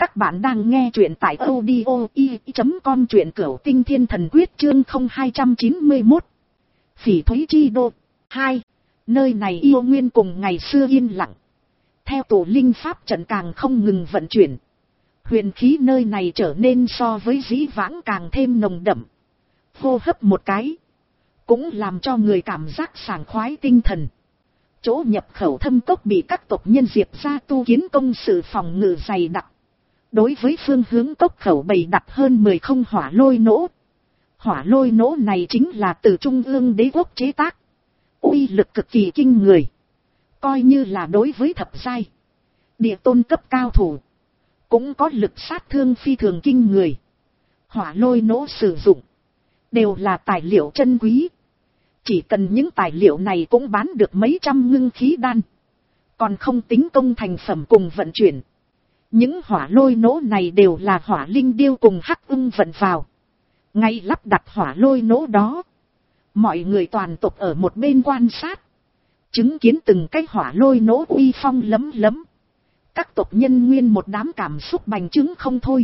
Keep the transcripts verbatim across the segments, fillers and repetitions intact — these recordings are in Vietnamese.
Các bạn đang nghe truyện tại audio i chấm com truyện cửu tinh thiên thần quyết chương không hai chín mốt. Phỉ thúy chi đô. hai. Nơi này yêu nguyên cùng ngày xưa yên lặng. Theo tổ linh pháp trận càng không ngừng vận chuyển. Huyền khí nơi này trở nên so với dĩ vãng càng thêm nồng đậm. Hô hấp một cái. Cũng làm cho người cảm giác sảng khoái tinh thần. Chỗ nhập khẩu thâm cốc bị các tộc nhân diệp ra tu kiến công sự phòng ngự dày đặc. Đối với phương hướng cốc khẩu bày đặt hơn mười không hỏa lôi nỗ. Hỏa lôi nỗ này chính là từ trung ương đế quốc chế tác. Uy lực cực kỳ kinh người. Coi như là đối với thập giai, địa tôn cấp cao thủ, cũng có lực sát thương phi thường kinh người. Hỏa lôi nỗ sử dụng đều là tài liệu chân quý. Chỉ cần những tài liệu này cũng bán được mấy trăm ngưng khí đan. Còn không tính công thành phẩm cùng vận chuyển. Những hỏa lôi nỗ này đều là hỏa linh điêu cùng hắc ưng vận vào. Ngay lắp đặt hỏa lôi nỗ đó, mọi người toàn tộc ở một bên quan sát. Chứng kiến từng cái hỏa lôi nỗ uy phong lấm lấm. Các tộc nhân nguyên một đám cảm xúc bành trướng không thôi.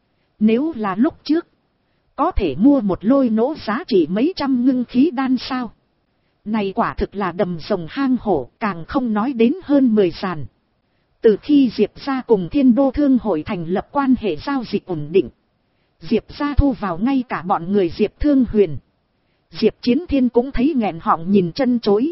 Nếu là lúc trước, có thể mua một lôi nỗ giá trị mấy trăm ngưng khí đan sao. Này quả thực là đầm rồng hang hổ, càng không nói đến hơn mười sàn. Từ khi Diệp gia cùng Thiên Đô Thương hội thành lập quan hệ giao dịch ổn định, Diệp gia thu vào ngay cả bọn người Diệp Thương Huyền. Diệp Chiến Thiên cũng thấy nghẹn họng nhìn chân chối.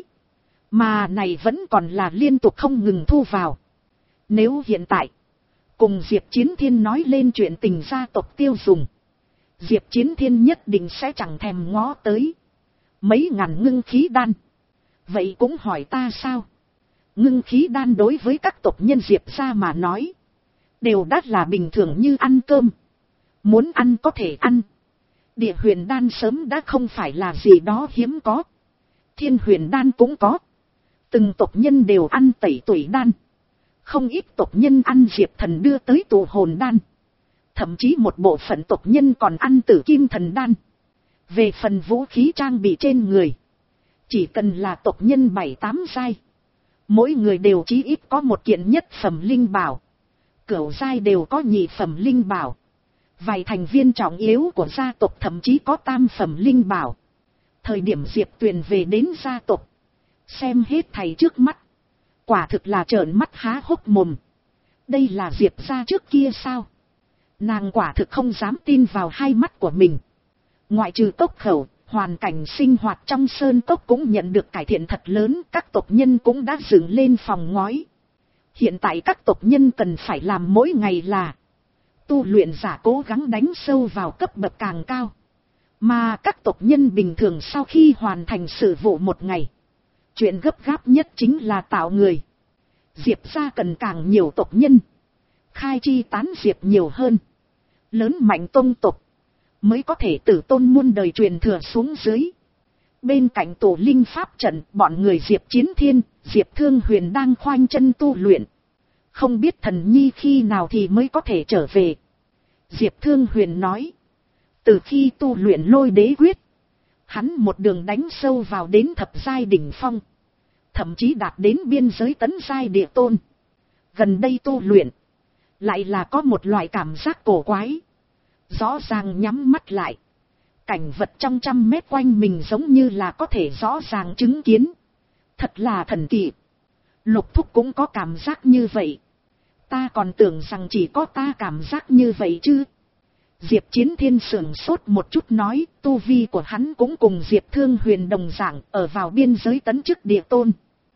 Mà này vẫn còn là liên tục không ngừng thu vào. Nếu hiện tại, cùng Diệp Chiến Thiên nói lên chuyện tình gia tộc tiêu dùng, Diệp Chiến Thiên nhất định sẽ chẳng thèm ngó tới. Mấy ngàn ngưng khí đan. Vậy cũng hỏi ta sao? Ngưng khí đan đối với các tộc nhân Diệp gia mà nói, đều đắt là bình thường như ăn cơm. Muốn ăn có thể ăn. Địa huyền đan sớm đã không phải là gì đó hiếm có. Thiên huyền đan cũng có. Từng tộc nhân đều ăn tẩy tuổi đan. Không ít tộc nhân ăn Diệp Thần đưa tới tụ hồn đan. Thậm chí một bộ phận tộc nhân còn ăn tử kim thần đan. Về phần vũ khí trang bị trên người, chỉ cần là tộc nhân bảy tám giai, mỗi người đều chí ít có một kiện nhất phẩm linh bảo. Cửu giai đều có nhị phẩm linh bảo. Vài thành viên trọng yếu của gia tộc thậm chí có tam phẩm linh bảo. Thời điểm Diệp Tuyền về đến gia tộc, xem hết thầy trước mắt, quả thực là trợn mắt há hốc mồm. Đây là Diệp gia trước kia sao? Nàng quả thực không dám tin vào hai mắt của mình. Ngoại trừ cốc khẩu, hoàn cảnh sinh hoạt trong sơn cốc cũng nhận được cải thiện thật lớn. Các tộc nhân cũng đã dựng lên phòng ngói. Hiện tại các tộc nhân cần phải làm mỗi ngày là tu luyện giả cố gắng đánh sâu vào cấp bậc càng cao. Mà các tộc nhân bình thường sau khi hoàn thành sự vụ một ngày, chuyện gấp gáp nhất chính là tạo người. Diệp gia cần càng nhiều tộc nhân, khai chi tán diệp nhiều hơn, lớn mạnh tôn tộc, mới có thể tử tôn muôn đời truyền thừa xuống dưới. Bên cạnh tổ linh pháp trận, bọn người Diệp Chiến Thiên, Diệp Thương Huyền đang khoanh chân tu luyện. Không biết thần nhi khi nào thì mới có thể trở về. Diệp Thương Huyền nói, từ khi tu luyện lôi đế quyết, hắn một đường đánh sâu vào đến thập giai đỉnh phong, thậm chí đạt đến biên giới tấn giai địa tôn. Gần đây tu luyện, lại là có một loại cảm giác cổ quái. Rõ ràng nhắm mắt lại, cảnh vật trong trăm mét quanh mình giống như là có thể rõ ràng chứng kiến. Thật là thần kỳ. Lục Thúc cũng có cảm giác như vậy. Ta còn tưởng rằng chỉ có ta cảm giác như vậy chứ. Diệp Chiến Thiên sửng sốt một chút nói, tu vi của hắn cũng cùng Diệp Thương Huyền đồng dạng, ở vào biên giới tấn chức địa tôn.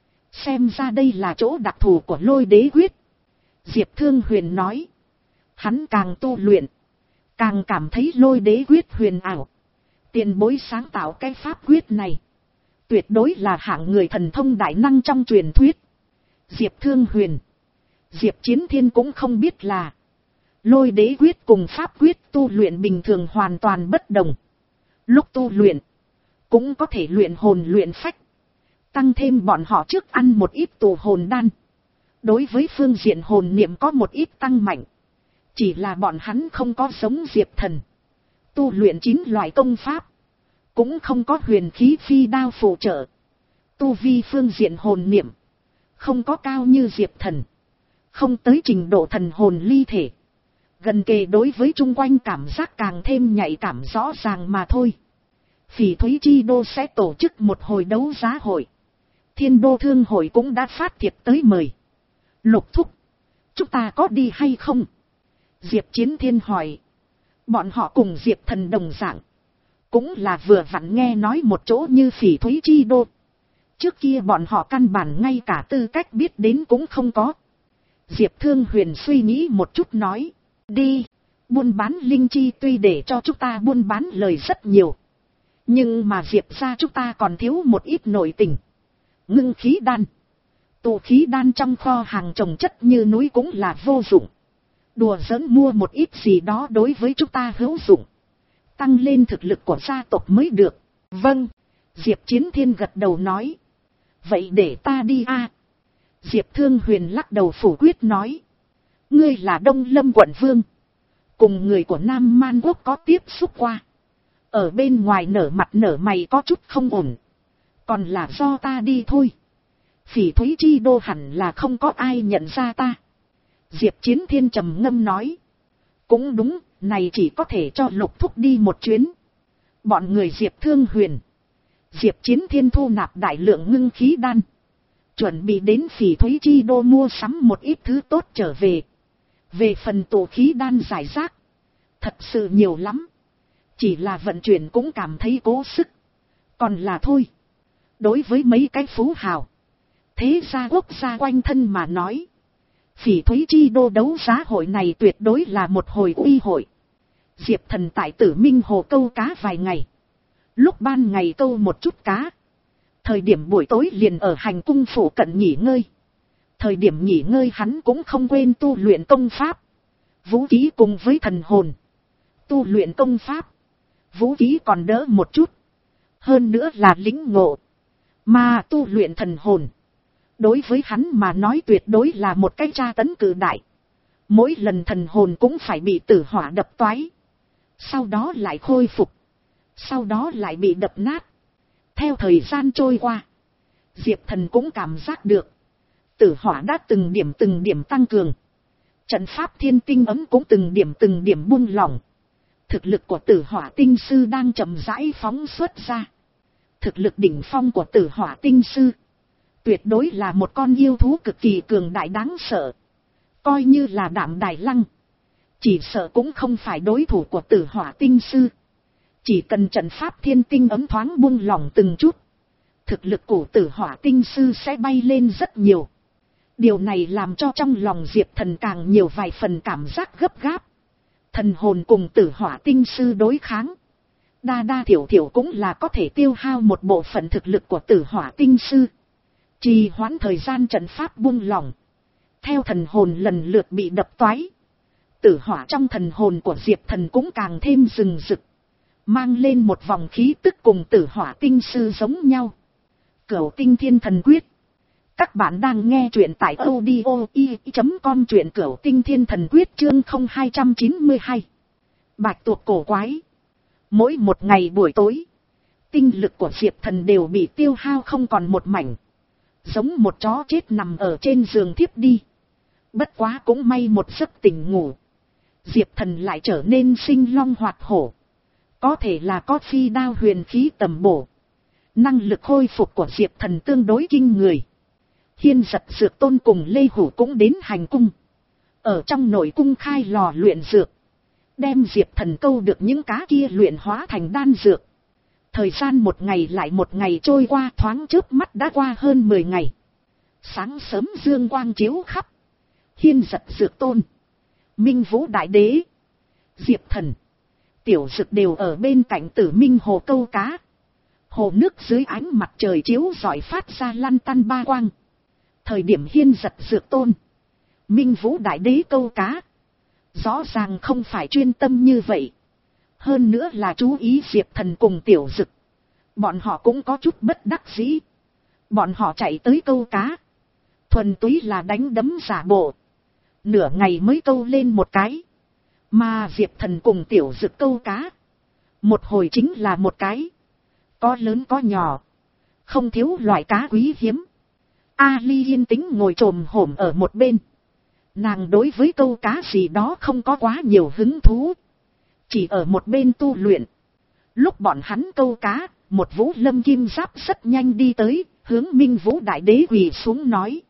Xem ra đây là chỗ đặc thù của lôi đế quyết. Diệp Thương Huyền nói, hắn càng tu luyện, càng cảm thấy lôi đế quyết huyền ảo. Tiền bối sáng tạo cái pháp quyết này, tuyệt đối là hạng người thần thông đại năng trong truyền thuyết. Diệp Thương Huyền, Diệp Chiến Thiên cũng không biết là lôi đế quyết cùng pháp quyết tu luyện bình thường hoàn toàn bất đồng. Lúc tu luyện, cũng có thể luyện hồn luyện phách, tăng thêm bọn họ trước ăn một ít tụ hồn đan. Đối với phương diện hồn niệm có một ít tăng mạnh. Chỉ là bọn hắn không có giống Diệp Thần, tu luyện chín loại công pháp, cũng không có huyền khí phi đao phụ trợ. Tu vi phương diện hồn niệm, không có cao như Diệp Thần, không tới trình độ thần hồn ly thể. Gần kề đối với chung quanh cảm giác càng thêm nhạy cảm rõ ràng mà thôi. Phỉ Thúy Chi Đô sẽ tổ chức một hồi đấu giá hội. Thiên Đô Thương hội cũng đã phát thiệp tới mời. Lục thúc, chúng ta có đi hay không? Diệp Chiến Thiên hỏi. Bọn họ cùng Diệp Thần đồng dạng. Cũng là vừa vặn nghe nói một chỗ như Phỉ Thúy Chi Đô. Trước kia bọn họ căn bản ngay cả tư cách biết đến cũng không có. Diệp Thương Huyền suy nghĩ một chút nói. Đi, buôn bán linh chi tuy để cho chúng ta buôn bán lời rất nhiều. Nhưng mà Diệp ra chúng ta còn thiếu một ít nội tình. Ngưng khí đan, tụ khí đan trong kho hàng trồng chất như núi cũng là vô dụng. Đùa giỡn mua một ít gì đó đối với chúng ta hữu dụng. Tăng lên thực lực của gia tộc mới được. Vâng, Diệp Chiến Thiên gật đầu nói. Vậy để ta đi a. Diệp Thương Huyền lắc đầu phủ quyết nói. Ngươi là Đông Lâm quận vương. Cùng người của Nam Man Quốc có tiếp xúc qua. Ở bên ngoài nở mặt nở mày có chút không ổn. Còn là do ta đi thôi. Phỉ Thúy Chi Đô hẳn là không có ai nhận ra ta. Diệp Chiến Thiên trầm ngâm nói. Cũng đúng, này chỉ có thể cho Lục thúc đi một chuyến. Bọn người Diệp Thương Huyền, Diệp Chiến Thiên thu nạp đại lượng ngưng khí đan. Chuẩn bị đến Phỉ Thúy Chi Đô mua sắm một ít thứ tốt trở về. Về phần tụ khí đan giải rác, thật sự nhiều lắm. Chỉ là vận chuyển cũng cảm thấy cố sức. Còn là thôi. Đối với mấy cái phú hào, thế gia quốc gia quanh thân mà nói, Phỉ Thúy Chi Đô đấu giá hội này tuyệt đối là một hồi uy hội. Diệp Thần tại Tử Minh Hồ câu cá vài ngày. Lúc ban ngày câu một chút cá. Thời điểm buổi tối liền ở hành cung phủ cận nghỉ ngơi. Thời điểm nghỉ ngơi hắn cũng không quên tu luyện công pháp. Vũ khí cùng với thần hồn. Tu luyện công pháp. Vũ khí còn đỡ một chút. Hơn nữa là lĩnh ngộ. Mà tu luyện thần hồn. Đối với hắn mà nói tuyệt đối là một cái tra tấn cự đại. Mỗi lần thần hồn cũng phải bị tử hỏa đập toái. Sau đó lại khôi phục. Sau đó lại bị đập nát. Theo thời gian trôi qua, Diệp Thần cũng cảm giác được. Tử hỏa đã từng điểm từng điểm tăng cường. Trận pháp thiên tinh ấm cũng từng điểm từng điểm buông lỏng. Thực lực của tử hỏa tinh sư đang chậm rãi phóng xuất ra. Thực lực đỉnh phong của tử hỏa tinh sư tuyệt đối là một con yêu thú cực kỳ cường đại đáng sợ. Coi như là Đạm Đài Lăng, chỉ sợ cũng không phải đối thủ của tử hỏa tinh sư. Chỉ cần trận pháp thiên tinh ấm thoáng buông lỏng từng chút, thực lực của tử hỏa tinh sư sẽ bay lên rất nhiều. Điều này làm cho trong lòng Diệp Thần càng nhiều vài phần cảm giác gấp gáp. Thần hồn cùng tử hỏa tinh sư đối kháng, đa đa thiểu thiểu cũng là có thể tiêu hao một bộ phận thực lực của tử hỏa tinh sư. Trì hoãn thời gian trận pháp buông lỏng. Theo thần hồn lần lượt bị đập toái, tử hỏa trong thần hồn của Diệp Thần cũng càng thêm rừng rực. Mang lên một vòng khí tức cùng tử hỏa tinh sư giống nhau. Cửu Tinh Thiên Thần Quyết. Các bạn đang nghe truyện tại audio i chấm com, truyện Cửu Tinh Thiên Thần Quyết chương không hai chín hai. Bạch tuộc cổ quái. Mỗi một ngày buổi tối, tinh lực của Diệp Thần đều bị tiêu hao không còn một mảnh. Giống một chó chết nằm ở trên giường thiếp đi. Bất quá cũng may một giấc tỉnh ngủ, Diệp Thần lại trở nên sinh long hoạt hổ. Có thể là có phi đao huyền khí tầm bổ. Năng lực khôi phục của Diệp Thần tương đối kinh người. Hiên Giật Dược Tôn cùng Lê Hủ cũng đến hành cung. Ở trong nội cung khai lò luyện dược. Đem Diệp Thần câu được những cá kia luyện hóa thành đan dược. Thời gian một ngày lại một ngày trôi qua, thoáng chớp mắt đã qua hơn mười ngày. Sáng sớm dương quang chiếu khắp. Hiên Giật Dược Tôn, Minh Vũ Đại Đế, Diệp Thần, Tiểu Dực đều ở bên cạnh Tử Minh Hồ câu cá. Hồ nước dưới ánh mặt trời chiếu rọi phát ra lăn tăn ba quang. Thời điểm Hiên Giật Dược Tôn, Minh Vũ Đại Đế câu cá, rõ ràng không phải chuyên tâm như vậy. Hơn nữa là chú ý Diệp Thần cùng Tiểu Dực. Bọn họ cũng có chút bất đắc dĩ. Bọn họ chạy tới câu cá, thuần túy là đánh đấm giả bộ. Nửa ngày mới câu lên một cái. Mà Diệp Thần cùng Tiểu Dực câu cá, một hồi chính là một cái. Có lớn có nhỏ, không thiếu loại cá quý hiếm. A Ly yên tĩnh ngồi chồm hổm ở một bên. Nàng đối với câu cá gì đó không có quá nhiều hứng thú. Chỉ ở một bên tu luyện. Lúc bọn hắn câu cá, một Vũ Lâm kim giáp rất nhanh đi tới, hướng Minh Vũ Đại Đế quỳ xuống nói.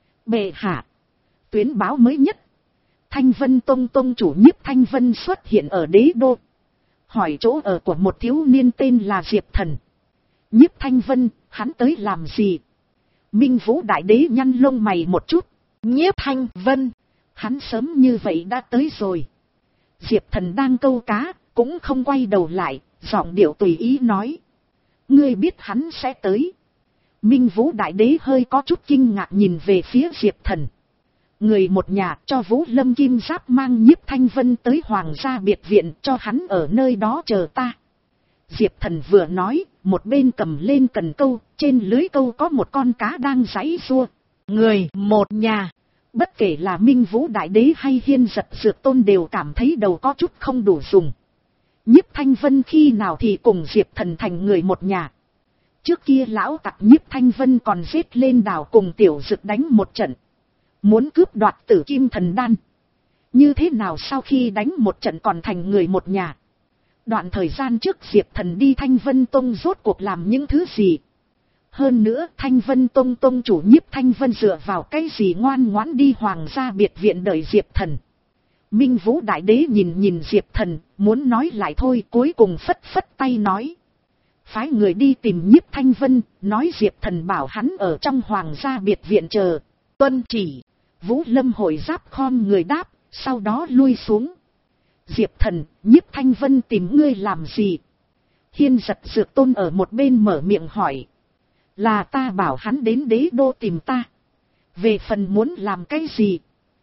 Bệ hạ, tuyến báo mới nhất. Thanh Vân Tông Tông chủ Nhiếp Thanh Vân xuất hiện ở đế đô. Hỏi chỗ ở của một thiếu niên tên là Diệp Thần. Nhiếp Thanh Vân, hắn tới làm gì? Minh Vũ Đại Đế nhăn lông mày một chút. Nhiếp Thanh Vân, hắn sớm như vậy đã tới rồi. Diệp Thần đang câu cá, cũng không quay đầu lại, giọng điệu tùy ý nói. Ngươi biết hắn sẽ tới. Minh Vũ Đại Đế hơi có chút kinh ngạc nhìn về phía Diệp Thần. Người một nhà cho Vũ Lâm kim giáp mang Nhiếp Thanh Vân tới Hoàng gia biệt viện cho hắn ở nơi đó chờ ta. Diệp Thần vừa nói, một bên cầm lên cần câu, trên lưới câu có một con cá đang giãy giụa. Người một nhà, bất kể là Minh Vũ Đại Đế hay Hiên Giật Dược Tôn đều cảm thấy đầu có chút không đủ dùng. Nhiếp Thanh Vân khi nào thì cùng Diệp Thần thành người một nhà. Trước kia lão tặc Nhiếp Thanh Vân còn giết lên đảo cùng Tiểu Dực đánh một trận. Muốn cướp đoạt Tử Kim Thần Đan. Như thế nào sau khi đánh một trận còn thành người một nhà? Đoạn thời gian trước Diệp Thần đi Thanh Vân Tông rốt cuộc làm những thứ gì? Hơn nữa Thanh Vân Tông Tông chủ Nhiếp Thanh Vân dựa vào cái gì ngoan ngoãn đi Hoàng gia biệt viện đợi Diệp Thần? Minh Vũ Đại Đế nhìn nhìn Diệp Thần, muốn nói lại thôi, cuối cùng phất phất tay nói. Phái người đi tìm Nhiếp Thanh Vân, nói Diệp Thần bảo hắn ở trong Hoàng gia biệt viện chờ. Tuân chỉ. Vũ Lâm hội giáp khom người đáp, sau đó lui xuống. Diệp Thần, Nhiếp Thanh Vân tìm ngươi làm gì? Hiên Giật Dược Tôn ở một bên mở miệng hỏi. Là ta bảo hắn đến đế đô tìm ta. Về phần muốn làm cái gì?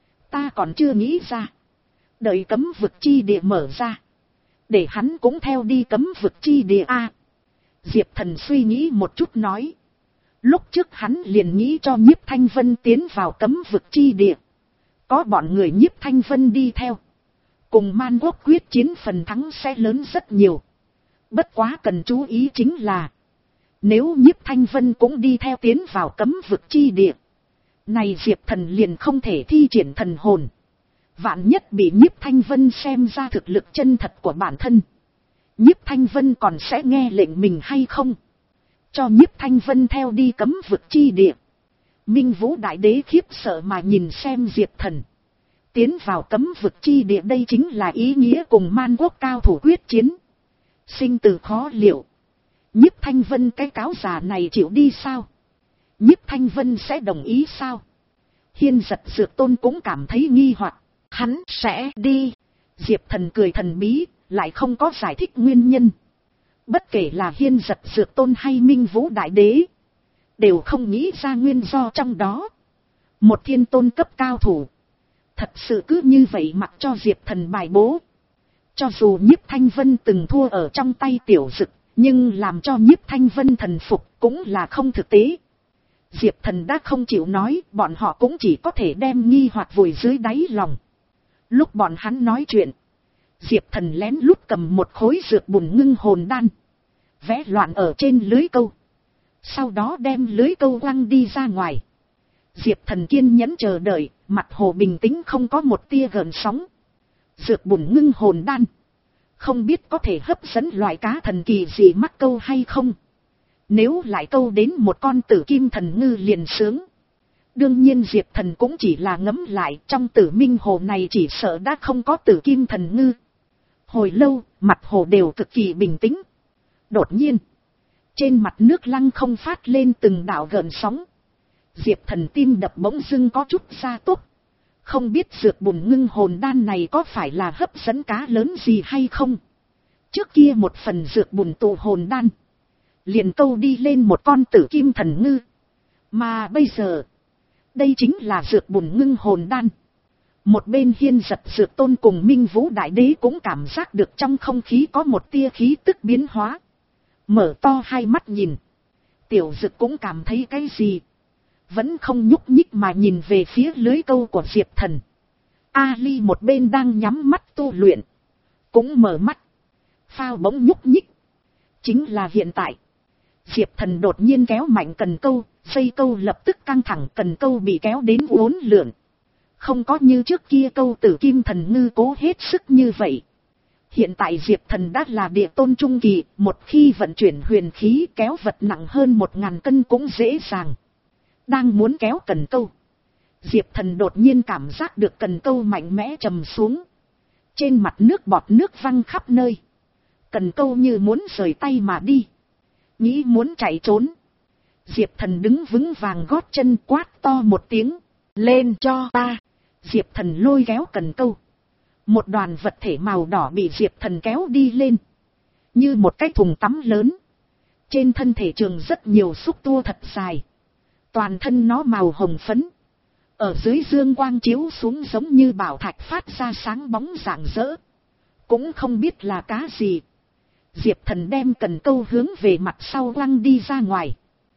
Ta còn chưa nghĩ ra. Đợi cấm vực chi địa mở ra. Để hắn cũng theo đi cấm vực chi địa a. Diệp Thần suy nghĩ một chút nói. Lúc trước hắn liền nghĩ cho Nhiếp Thanh Vân tiến vào cấm vực chi địa. Có bọn người Nhiếp Thanh Vân đi theo. Cùng Man Quốc quyết chiến phần thắng sẽ lớn rất nhiều. Bất quá cần chú ý chính là. Nếu Nhiếp Thanh Vân cũng đi theo tiến vào cấm vực chi địa. Này Diệp Thần liền không thể thi triển thần hồn. Vạn nhất bị Nhiếp Thanh Vân xem ra thực lực chân thật của bản thân. Nhiếp Thanh Vân còn sẽ nghe lệnh mình hay không? Cho Nhiếp Thanh Vân theo đi cấm vực chi địa. Minh Vũ Đại Đế khiếp sợ mà nhìn xem Diệp Thần. Tiến vào cấm vực chi địa đây chính là ý nghĩa cùng Man Quốc cao thủ quyết chiến. Sinh tử khó liệu. Nhiếp Thanh Vân cái cáo già này chịu đi sao? Nhiếp Thanh Vân sẽ đồng ý sao? Hiên Giật Dược Tôn cũng cảm thấy nghi hoặc. Hắn sẽ đi. Diệp Thần cười thần bí, lại không có giải thích nguyên nhân. Bất kể là Hiên Giật Dược Tôn hay Minh Vũ Đại Đế, đều không nghĩ ra nguyên do trong đó. Một thiên tôn cấp cao thủ. Thật sự cứ như vậy mặc cho Diệp Thần bài bố. Cho dù Nhiếp Thanh Vân từng thua ở trong tay Tiểu Dực, nhưng làm cho Nhiếp Thanh Vân thần phục cũng là không thực tế. Diệp Thần đã không chịu nói, bọn họ cũng chỉ có thể đem nghi hoặc vùi dưới đáy lòng. Lúc bọn hắn nói chuyện, Diệp Thần lén lút cầm một khối dược bùn ngưng hồn đan. Vẽ loạn ở trên lưới câu. Sau đó đem lưới câu quăng đi ra ngoài. Diệp Thần kiên nhẫn chờ đợi, mặt hồ bình tĩnh không có một tia gợn sóng. Dược bùn ngưng hồn đan. Không biết có thể hấp dẫn loại cá thần kỳ gì mắc câu hay không. Nếu lại câu đến một con tử kim thần ngư liền sướng. Đương nhiên Diệp Thần cũng chỉ là ngấm lại, trong tử minh hồ này chỉ sợ đã không có tử kim thần ngư. Hồi lâu, mặt hồ đều cực kỳ bình tĩnh. Đột nhiên, trên mặt nước lăng không phát lên từng đạo gợn sóng. Diệp Thần tim đập bỗng dưng có chút gia tốc. Không biết dược bùn ngưng hồn đan này có phải là hấp dẫn cá lớn gì hay không. Trước kia một phần dược bùn tụ hồn đan, liền câu đi lên một con tử kim thần ngư. Mà bây giờ, đây chính là dược bùn ngưng hồn đan. Một bên Hiên Giật Dược Tôn cùng Minh Vũ Đại Đế cũng cảm giác được trong không khí có một tia khí tức biến hóa. Mở to hai mắt nhìn. Tiểu Dực cũng cảm thấy cái gì. Vẫn không nhúc nhích mà nhìn về phía lưới câu của Diệp Thần. Ali một bên đang nhắm mắt tu luyện. Cũng mở mắt. Phao bỗng nhúc nhích. Chính là hiện tại. Diệp Thần đột nhiên kéo mạnh cần câu. Dây câu lập tức căng thẳng, cần câu bị kéo đến uốn lượn. Không có như trước kia câu tử kim thần ngư cố hết sức như vậy. Hiện tại Diệp Thần đã là địa tôn trung kỳ, một khi vận chuyển huyền khí kéo vật nặng hơn một ngàn cân cũng dễ dàng. Đang muốn kéo cần câu, Diệp Thần đột nhiên cảm giác được cần câu mạnh mẽ trầm xuống. Trên mặt nước bọt nước văng khắp nơi. Cần câu như muốn rời tay mà đi. Nghĩ muốn chạy trốn. Diệp Thần đứng vững vàng gót chân quát to một tiếng. Lên cho ta. Diệp Thần lôi kéo cần câu. Một đoàn vật thể màu đỏ bị Diệp Thần kéo đi lên. Như một cái thùng tắm lớn. Trên thân thể trường rất nhiều xúc tua thật dài. Toàn thân nó màu hồng phấn. Ở dưới dương quang chiếu xuống giống như bảo thạch phát ra sáng bóng rạng rỡ. Cũng không biết là cá gì. Diệp Thần đem cần câu hướng về mặt sau quăng đi ra ngoài.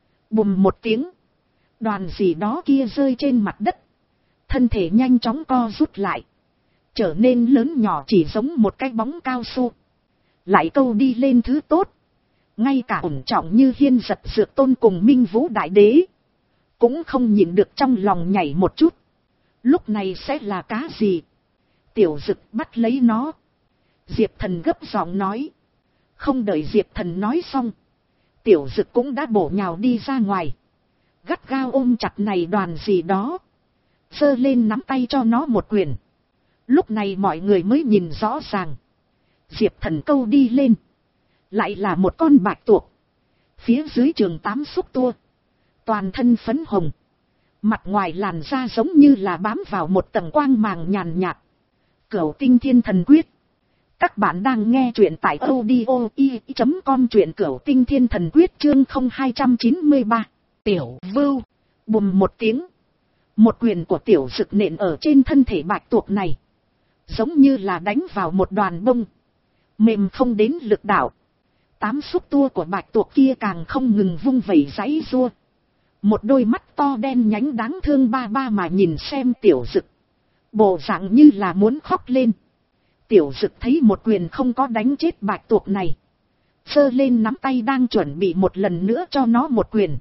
Bùm một tiếng. Đoàn gì đó kia rơi trên mặt đất. Thân thể nhanh chóng co rút lại. Trở nên lớn nhỏ chỉ giống một cái bóng cao su. Lại câu đi lên thứ tốt. Ngay cả ổn trọng như Hiên Giật Dược Tôn cùng Minh Vũ Đại Đế. Cũng không nhịn được trong lòng nhảy một chút. Lúc này sẽ là cá gì? Tiểu Dực bắt lấy nó. Diệp Thần gấp giọng nói. Không đợi Diệp Thần nói xong. Tiểu Dực cũng đã bổ nhào đi ra ngoài. Gắt gao ôm chặt này đoàn gì đó. Giơ lên nắm tay cho nó một quyền. Lúc này mọi người mới nhìn rõ ràng. Diệp Thần câu đi lên. Lại là một con bạch tuộc. Phía dưới trường tám xúc tua. Toàn thân phấn hồng. Mặt ngoài làn da giống như là bám vào một tầng quang màng nhàn nhạt. Cửu Tinh Thiên Thần Quyết. Các bạn đang nghe truyện tại audio i chấm com, truyện Cửu Tinh Thiên Thần Quyết chương không hai chín ba. Tiểu Vưu. Bùm một tiếng. Một quyền của Tiểu Dực nện ở trên thân thể bạch tuộc này. Giống như là đánh vào một đoàn bông. Mềm không đến lực đạo. Tám xúc tua của bạch tuộc kia càng không ngừng vung vẩy giãy giụa. Một đôi mắt to đen nhánh đáng thương ba ba mà nhìn xem Tiểu Dực. Bộ dạng như là muốn khóc lên. Tiểu Dực thấy một quyền không có đánh chết bạch tuộc này. Giơ lên nắm tay đang chuẩn bị một lần nữa cho nó một quyền.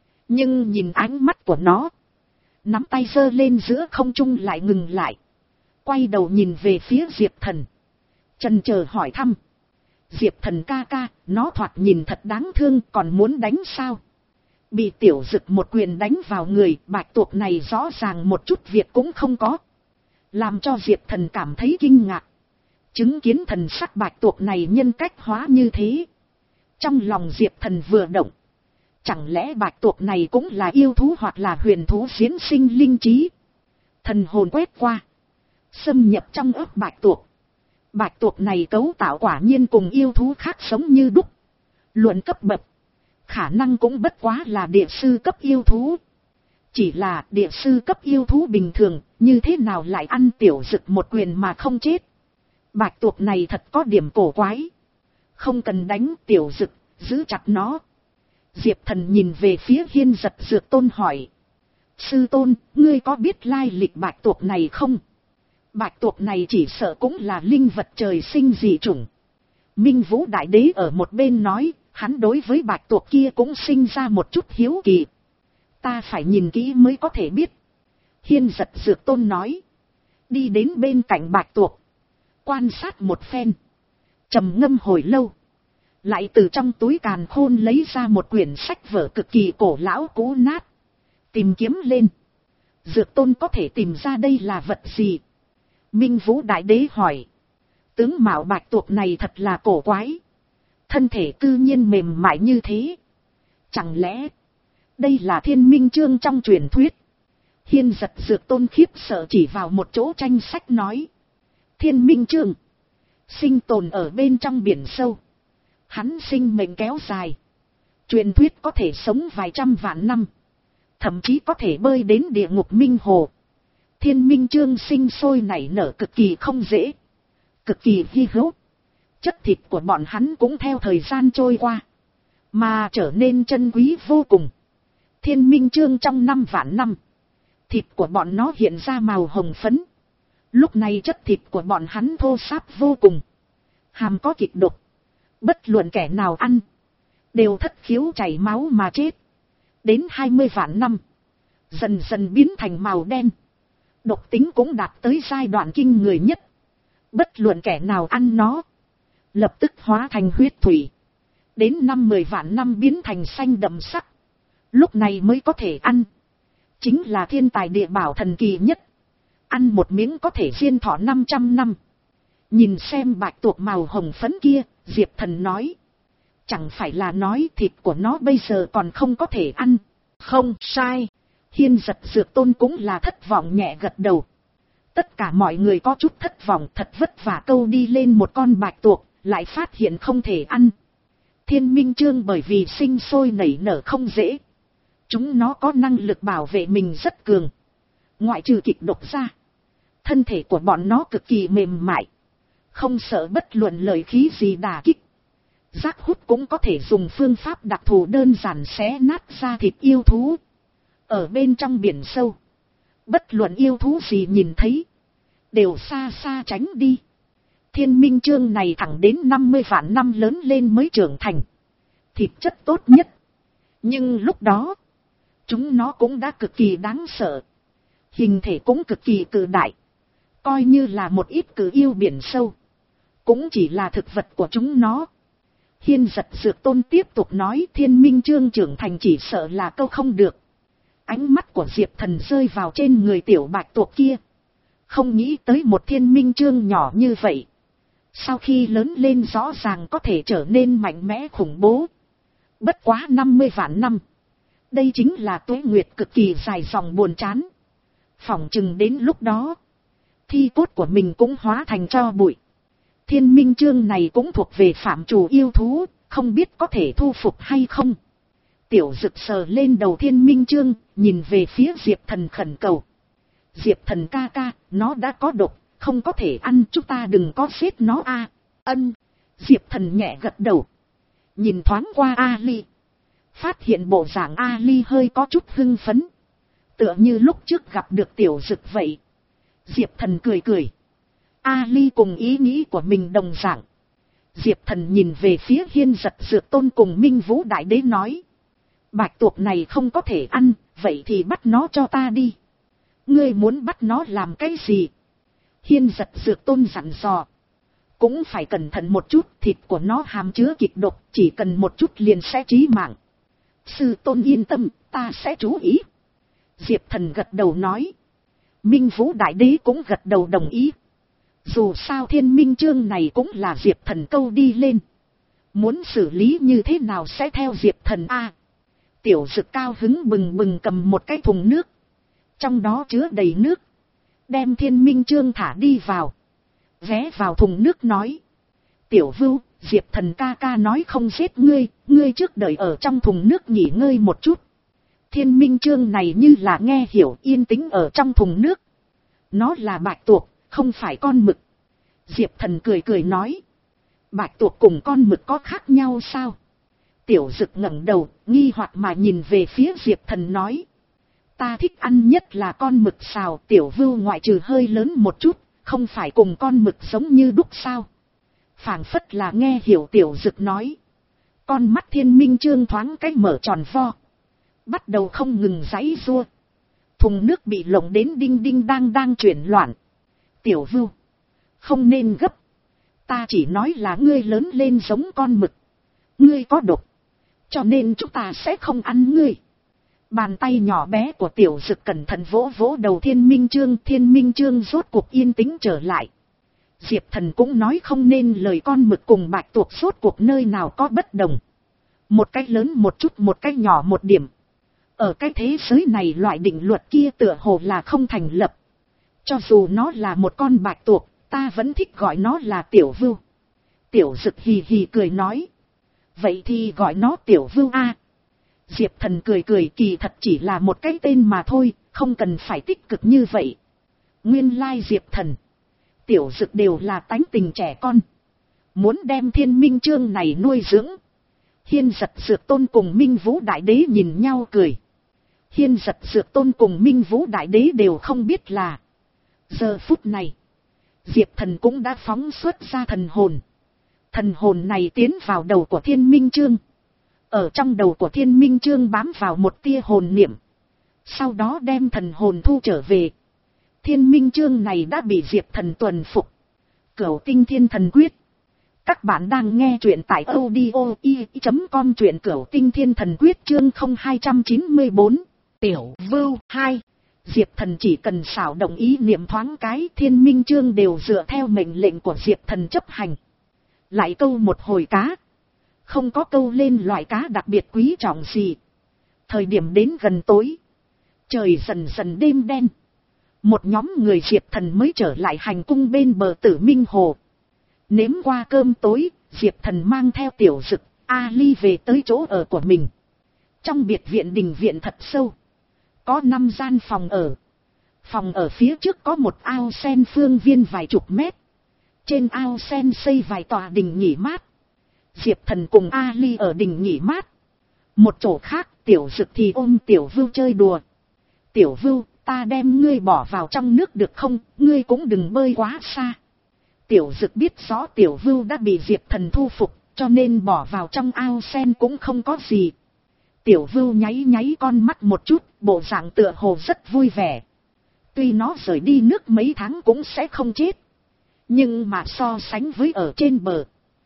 Nhưng nhìn ánh mắt của nó. Nắm tay giơ lên giữa không trung lại ngừng lại. Quay đầu nhìn về phía Diệp Thần. Chần chờ hỏi thăm. Diệp Thần ca ca, nó thoạt nhìn thật đáng thương, còn muốn đánh sao? Bị Tiểu Dực một quyền đánh vào người, bạch tuộc này rõ ràng một chút việc cũng không có. Làm cho Diệp Thần cảm thấy kinh ngạc. Chứng kiến thần sắc bạch tuộc này nhân cách hóa như thế. Trong lòng Diệp Thần vừa động. Chẳng lẽ bạch tuộc này cũng là yêu thú hoặc là huyền thú diễn sinh linh trí? Thần hồn quét qua. Xâm nhập trong ớt bạch tuộc. Bạch tuộc này cấu tạo quả nhiên cùng yêu thú khác sống như đúc. Luận cấp bậc. Khả năng cũng bất quá là địa sư cấp yêu thú. Chỉ là địa sư cấp yêu thú bình thường, như thế nào lại ăn Tiểu Dực một quyền mà không chết. Bạch tuộc này thật có điểm cổ quái. Không cần đánh Tiểu Dực, giữ chặt nó. Diệp Thần nhìn về phía Hiên Giật Dược Tôn hỏi. Sư tôn, ngươi có biết lai lịch bạch tuộc này không? Bạch tuộc này chỉ sợ cũng là linh vật trời sinh dị chủng. Minh Vũ Đại Đế ở một bên nói, hắn đối với bạch tuộc kia cũng sinh ra một chút hiếu kỳ. Ta phải nhìn kỹ mới có thể biết. Hiên Giật Dược Tôn nói. Đi đến bên cạnh bạch tuộc. Quan sát một phen. Trầm ngâm hồi lâu. Lại từ trong túi càn khôn lấy ra một quyển sách vở cực kỳ cổ lão cũ nát. Tìm kiếm lên. Dược Tôn có thể tìm ra đây là vật gì? Minh Vũ Đại Đế hỏi. Tướng mạo bạch tuộc này thật là cổ quái. Thân thể cư nhiên mềm mại như thế. Chẳng lẽ đây là Thiên Minh Chương trong truyền thuyết? Hiên Giật Dược Tôn khiếp sợ chỉ vào một chỗ tranh sách nói. Thiên Minh Chương. Sinh tồn ở bên trong biển sâu. Hắn sinh mệnh kéo dài. Truyền thuyết có thể sống vài trăm vạn năm. Thậm chí có thể bơi đến địa ngục minh hồ. Thiên Minh Chương sinh sôi nảy nở cực kỳ không dễ. Cực kỳ hy hữu. Chất thịt của bọn hắn cũng theo thời gian trôi qua. Mà trở nên chân quý vô cùng. Thiên Minh Chương trong năm vạn năm. Thịt của bọn nó hiện ra màu hồng phấn. Lúc này chất thịt của bọn hắn thô ráp vô cùng. Hàm có kịch độc. Bất luận kẻ nào ăn. Đều thất khiếu chảy máu mà chết. Đến hai mươi vạn năm. Dần dần biến thành màu đen. Độc tính cũng đạt tới giai đoạn kinh người nhất. Bất luận kẻ nào ăn nó, lập tức hóa thành huyết thủy. Đến năm mười vạn năm biến thành xanh đậm sắc. Lúc này mới có thể ăn. Chính là thiên tài địa bảo thần kỳ nhất. Ăn một miếng có thể diên thọ năm trăm năm. Nhìn xem bạch tuộc màu hồng phấn kia, Diệp Thần nói. Chẳng phải là nói thịt của nó bây giờ còn không có thể ăn. Không sai. Hiên Giật Dược Tôn cũng là thất vọng nhẹ gật đầu. Tất cả mọi người có chút thất vọng, thật vất vả câu đi lên một con bạch tuộc, lại phát hiện không thể ăn. Thiên Minh Chương bởi vì sinh sôi nảy nở không dễ. Chúng nó có năng lực bảo vệ mình rất cường. Ngoại trừ kịch độc ra, thân thể của bọn nó cực kỳ mềm mại. Không sợ bất luận lời khí gì đả kích. Giác hút cũng có thể dùng phương pháp đặc thù đơn giản xé nát ra thịt yêu thú. Ở bên trong biển sâu, bất luận yêu thú gì nhìn thấy, đều xa xa tránh đi. Thiên Minh Chương này thẳng đến năm mươi vạn năm lớn lên mới trưởng thành. Thịt chất tốt nhất. Nhưng lúc đó, chúng nó cũng đã cực kỳ đáng sợ. Hình thể cũng cực kỳ cự đại. Coi như là một ít cự yêu biển sâu, cũng chỉ là thực vật của chúng nó. Hiên Giật Dược Tôn tiếp tục nói, Thiên Minh Chương trưởng thành chỉ sợ là câu không được. Ánh mắt của Diệp Thần rơi vào trên người tiểu bạch tuộc kia. Không nghĩ tới một Thiên Minh Chương nhỏ như vậy, sau khi lớn lên rõ ràng có thể trở nên mạnh mẽ khủng bố. Bất quá năm mươi vạn năm. Đây chính là tuế nguyệt cực kỳ dài dòng buồn chán. Phỏng chừng đến lúc đó, thi cốt của mình cũng hóa thành tro bụi. Thiên Minh Chương này cũng thuộc về phạm trù yêu thú, không biết có thể thu phục hay không. Tiểu Dực sờ lên đầu Thiên Minh Chương, nhìn về phía Diệp Thần khẩn cầu. Diệp Thần ca ca, nó đã có độc, không có thể ăn, chúng ta đừng có giết nó a. À, ân. Diệp Thần nhẹ gật đầu. Nhìn thoáng qua Ali. Phát hiện bộ dạng Ali hơi có chút hưng phấn. Tựa như lúc trước gặp được Tiểu Dực vậy. Diệp Thần cười cười. Ali cùng ý nghĩ của mình đồng dạng. Diệp Thần nhìn về phía Hiên Giật Dược Tôn cùng Minh Vũ Đại Đế nói. Bạch tuộc này không có thể ăn, vậy thì bắt nó cho ta đi. Ngươi muốn bắt nó làm cái gì? Hiên Giật Dược Tôn dặn dò. Cũng phải cẩn thận một chút, thịt của nó hàm chứa kịch độc, chỉ cần một chút liền sẽ chí mạng. Sư Tôn yên tâm, ta sẽ chú ý. Diệp Thần gật đầu nói. Minh Vũ Đại Đế cũng gật đầu đồng ý. Dù sao Thiên Minh Chương này cũng là Diệp Thần câu đi lên. Muốn xử lý như thế nào sẽ theo Diệp Thần a. Tiểu Dực cao hứng bừng bừng cầm một cái thùng nước. Trong đó chứa đầy nước. Đem Thiên Minh Chương thả đi vào. Vé vào thùng nước nói. Tiểu Vưu, Diệp Thần ca ca nói không giết ngươi, ngươi trước đợi ở trong thùng nước nghỉ ngơi một chút. Thiên Minh Chương này như là nghe hiểu, yên tĩnh ở trong thùng nước. Nó là bạch tuộc, không phải con mực. Diệp Thần cười cười nói. Bạch tuộc cùng con mực có khác nhau sao? Tiểu Dực ngẩng đầu, nghi hoặc mà nhìn về phía Diệp Thần nói. Ta thích ăn nhất là con mực xào, Tiểu Vưu ngoại trừ hơi lớn một chút, không phải cùng con mực giống như đúc sao? Phảng phất là nghe hiểu Tiểu Dực nói. Con mắt Thiên Minh Chương thoáng cái mở tròn vo. Bắt đầu không ngừng giãy giụa. Thùng nước bị lồng đến đinh đinh đang đang chuyển loạn. Tiểu Vưu, không nên gấp. Ta chỉ nói là ngươi lớn lên giống con mực. Ngươi có độc, cho nên chúng ta sẽ không ăn ngươi. Bàn tay nhỏ bé của Tiểu Dực cẩn thận vỗ vỗ đầu Thiên Minh Chương. Thiên Minh Chương rốt cuộc yên tĩnh trở lại. Diệp Thần cũng nói không nên lời, con mực cùng bạch tuộc rốt cuộc nơi nào có bất đồng. Một cái lớn một chút, một cái nhỏ một điểm. Ở cái thế giới này loại định luật kia tựa hồ là không thành lập. Cho dù nó là một con bạch tuộc, ta vẫn thích gọi nó là Tiểu Vưu. Tiểu Dực hì hì cười nói. Vậy thì gọi nó Tiểu Vưu a. Diệp Thần cười cười, kỳ thật chỉ là một cái tên mà thôi, không cần phải tích cực như vậy. Nguyên lai Diệp Thần, Tiểu Dực đều là tánh tình trẻ con. Muốn đem Thiên Minh Chương này nuôi dưỡng. Hiên Giật Dược Tôn cùng Minh Vũ Đại Đế nhìn nhau cười. Hiên Giật Dược Tôn cùng Minh Vũ Đại Đế đều không biết là giờ phút này Diệp Thần cũng đã phóng xuất ra thần hồn. Thần hồn này tiến vào đầu của Thiên Minh Chương. Ở trong đầu của Thiên Minh Chương bám vào một tia hồn niệm. Sau đó đem thần hồn thu trở về. thiên minh chương này đã bị Diệp Thần tuần phục. Cửu tinh thiên thần quyết. Các bạn đang nghe truyện tại audio i chấm com, truyện Cửu tinh thiên thần quyết chương không hai chín bốn. Tiểu Vưu hai. Diệp Thần chỉ cần xảo động ý niệm thoáng cái, thiên minh chương đều dựa theo mệnh lệnh của Diệp Thần chấp hành. Lại câu một hồi cá. Không có câu lên loại cá đặc biệt quý trọng gì. Thời điểm đến gần tối. Trời dần dần đêm đen. Một nhóm người Diệp Thần mới trở lại hành cung bên bờ Tử Minh Hồ. Nếm qua cơm tối, Diệp Thần mang theo Tiểu Dực, A Ly về tới chỗ ở của mình. Trong biệt viện đình viện thật sâu. Có năm gian phòng ở. Phòng ở phía trước có một ao sen phương viên vài chục mét. Trên ao sen xây vài tòa đình nghỉ mát. Diệp Thần cùng A Ly ở đình nghỉ mát. Một chỗ khác, Tiểu Dực thì ôm Tiểu Vưu chơi đùa. Tiểu Vưu, ta đem ngươi bỏ vào trong nước được không, ngươi cũng đừng bơi quá xa. Tiểu Dực biết rõ Tiểu Vưu đã bị Diệp Thần thu phục, cho nên bỏ vào trong ao sen cũng không có gì. Tiểu Vưu nháy nháy con mắt một chút, bộ dạng tựa hồ rất vui vẻ. Tuy nó rời đi nước mấy tháng cũng sẽ không chết. Nhưng mà so sánh với ở trên bờ,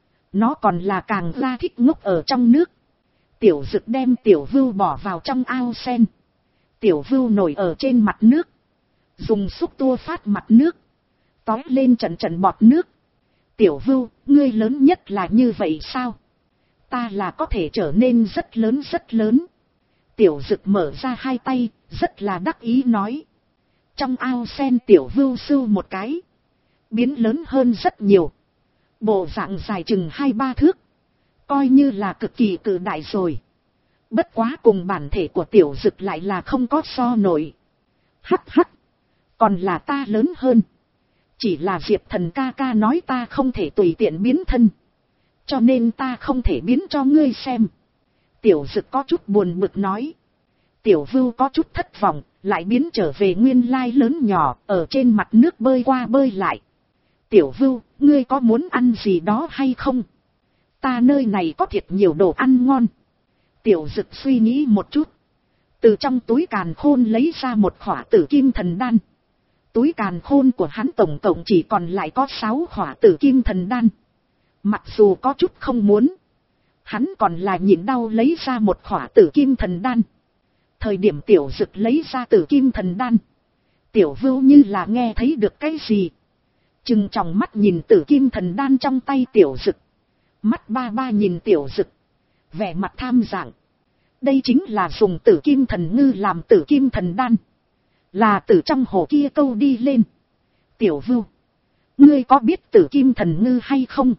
nó còn là càng ra thích ngốc ở trong nước. Tiểu Dực đem Tiểu Vưu bỏ vào trong ao sen. Tiểu Vưu nổi ở trên mặt nước. Dùng xúc tua phát mặt nước. Tói lên trận trận bọt nước. Tiểu Vưu, ngươi lớn nhất là như vậy sao? Ta là có thể trở nên rất lớn rất lớn. Tiểu Dực mở ra hai tay, rất là đắc ý nói. Trong ao sen Tiểu Vưu sưu một cái. Biến lớn hơn rất nhiều. Bộ dạng dài chừng hai ba thước. Coi như là cực kỳ cự đại rồi. Bất quá cùng bản thể của Tiểu Dực lại là không có so nổi. Hắc hắc. Còn là ta lớn hơn. Chỉ là Diệp Thần ca ca nói ta không thể tùy tiện biến thân. Cho nên ta không thể biến cho ngươi xem. Tiểu Dực có chút buồn bực nói. Tiểu Vưu có chút thất vọng, lại biến trở về nguyên lai lớn nhỏ, ở trên mặt nước bơi qua bơi lại. Tiểu Vưu, ngươi có muốn ăn gì đó hay không? Ta nơi này có thiệt nhiều đồ ăn ngon. Tiểu Dực suy nghĩ một chút. Từ trong túi càn khôn lấy ra một khỏa tử kim thần đan. Túi càn khôn của hắn tổng cộng chỉ còn lại có sáu khỏa tử kim thần đan. Mặc dù có chút không muốn. Hắn còn là nhịn đau lấy ra một khỏa tử kim thần đan. Thời điểm Tiểu Dực lấy ra tử kim thần đan. Tiểu Vưu như là nghe thấy được cái gì. Trừng tròng mắt nhìn tử kim thần đan trong tay Tiểu Dực. Mắt ba ba nhìn Tiểu Dực. Vẻ mặt tham dạng. Đây chính là dùng tử kim thần ngư làm tử kim thần đan. Là từ trong hồ kia câu đi lên. Tiểu Vưu, ngươi có biết tử kim thần ngư hay không?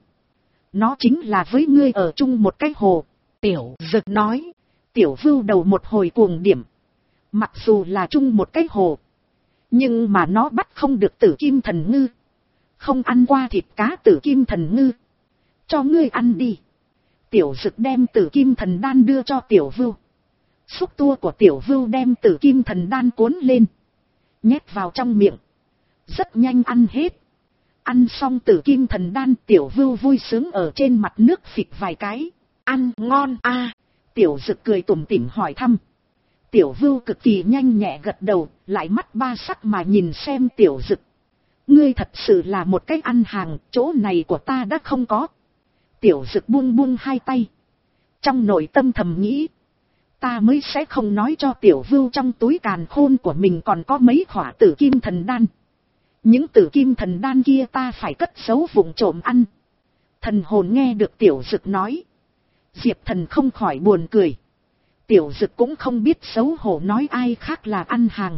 Nó chính là với ngươi ở chung một cái hồ. Tiểu Dực nói. Tiểu Vưu đầu một hồi cuồng điểm. Mặc dù là chung một cái hồ. Nhưng mà nó bắt không được tử kim thần ngư. Không ăn qua thịt cá tử kim thần ngư. Cho ngươi ăn đi. Tiểu Dực đem tử kim thần đan đưa cho Tiểu Vưu. Xúc tua của Tiểu Vưu đem tử kim thần đan cuốn lên. Nhét vào trong miệng. Rất nhanh ăn hết. Ăn xong tử kim thần đan, Tiểu Vưu vui sướng ở trên mặt nước phịch vài cái. Ăn ngon a à. Tiểu Dực cười tủm tỉm hỏi thăm. Tiểu Vưu cực kỳ nhanh nhẹ gật đầu, lại mắt ba sắc mà nhìn xem Tiểu Dực. Ngươi thật sự là một cái ăn hàng, chỗ này của ta đã không có. Tiểu Dực buông buông hai tay. Trong nội tâm thầm nghĩ. Ta mới sẽ không nói cho Tiểu Vưu trong túi càn khôn của mình còn có mấy khỏa tử kim thần đan. Những tử kim thần đan kia ta phải cất giấu vụng trộm ăn. Thần hồn nghe được Tiểu Dực nói. Diệp Thần không khỏi buồn cười. Tiểu Dực cũng không biết xấu hổ nói ai khác là ăn hàng.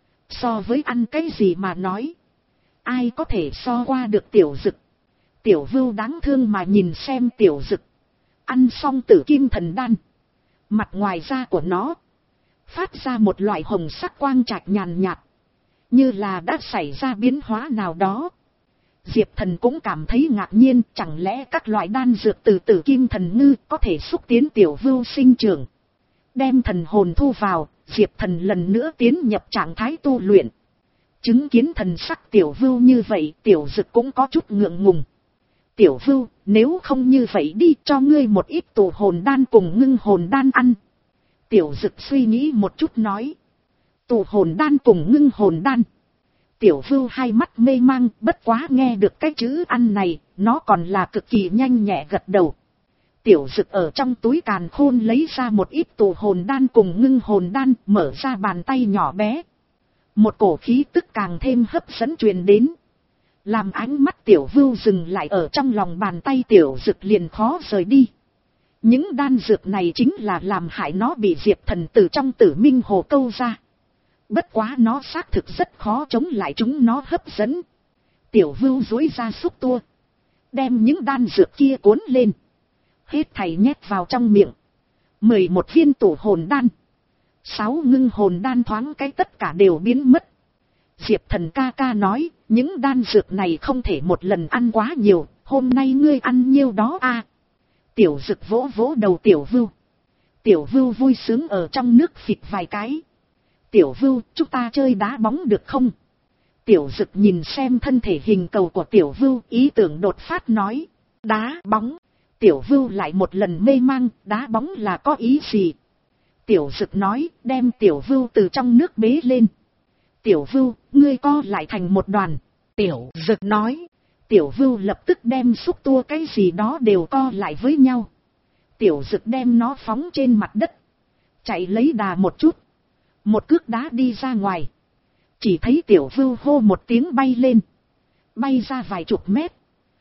So với ăn cái gì mà nói. Ai có thể so qua được Tiểu Dực. Tiểu Vưu đáng thương mà nhìn xem Tiểu Dực. Ăn xong tử kim thần đan. Mặt ngoài da của nó. Phát ra một loại hồng sắc quang trạch nhàn nhạt. Như là đã xảy ra biến hóa nào đó. Diệp Thần cũng cảm thấy ngạc nhiên. Chẳng lẽ các loại đan dược từ tử kim thần ngư có thể xúc tiến Tiểu Vưu sinh trưởng. Đem thần hồn thu vào. Diệp Thần lần nữa tiến nhập trạng thái tu luyện. Chứng kiến thần sắc Tiểu Vưu như vậy, Tiểu Dực cũng có chút ngượng ngùng. Tiểu Vưu, nếu không như vậy đi cho ngươi một ít tụ hồn đan cùng ngưng hồn đan ăn. Tiểu Dực suy nghĩ một chút nói. Tụ hồn đan cùng ngưng hồn đan. Tiểu Vưu hai mắt mê mang, bất quá nghe được cái chữ ăn này, nó còn là cực kỳ nhanh nhẹ gật đầu. Tiểu Dực ở trong túi càn khôn lấy ra một ít tụ hồn đan cùng ngưng hồn đan, mở ra bàn tay nhỏ bé. Một cổ khí tức càng thêm hấp dẫn truyền đến. Làm ánh mắt Tiểu Vưu dừng lại ở trong lòng bàn tay Tiểu Dực liền khó rời đi. Những đan dược này chính là làm hại nó bị Diệp Thần từ trong Tử Minh Hồ câu ra. Bất quá nó xác thực rất khó chống lại chúng nó hấp dẫn. Tiểu Vưu duỗi ra xúc tua, đem những đan dược kia cuốn lên, hết thảy nhét vào trong miệng. Mười một viên tụ hồn đan, sáu ngưng hồn đan thoáng cái tất cả đều biến mất. Diệp Thần ca ca nói, những đan dược này không thể một lần ăn quá nhiều, hôm nay ngươi ăn nhiêu đó a. Tiểu Dực vỗ vỗ đầu Tiểu Vưu. Tiểu Vưu vui sướng ở trong nước phịch vài cái. Tiểu Vưu, chúng ta chơi đá bóng được không? Tiểu Dực nhìn xem thân thể hình cầu của Tiểu Vưu, ý tưởng đột phát nói. Đá bóng. Tiểu Vưu lại một lần mê mang, đá bóng là có ý gì? Tiểu Dực nói, đem Tiểu Vưu từ trong nước bế lên. Tiểu Vưu, ngươi co lại thành một đoàn. Tiểu Dực nói. Tiểu Vưu lập tức đem xúc tua cái gì đó đều co lại với nhau. Tiểu Dực đem nó phóng trên mặt đất, chạy lấy đà một chút, một cước đá đi ra ngoài. Chỉ thấy Tiểu Vưu hô một tiếng bay lên, bay ra vài chục mét,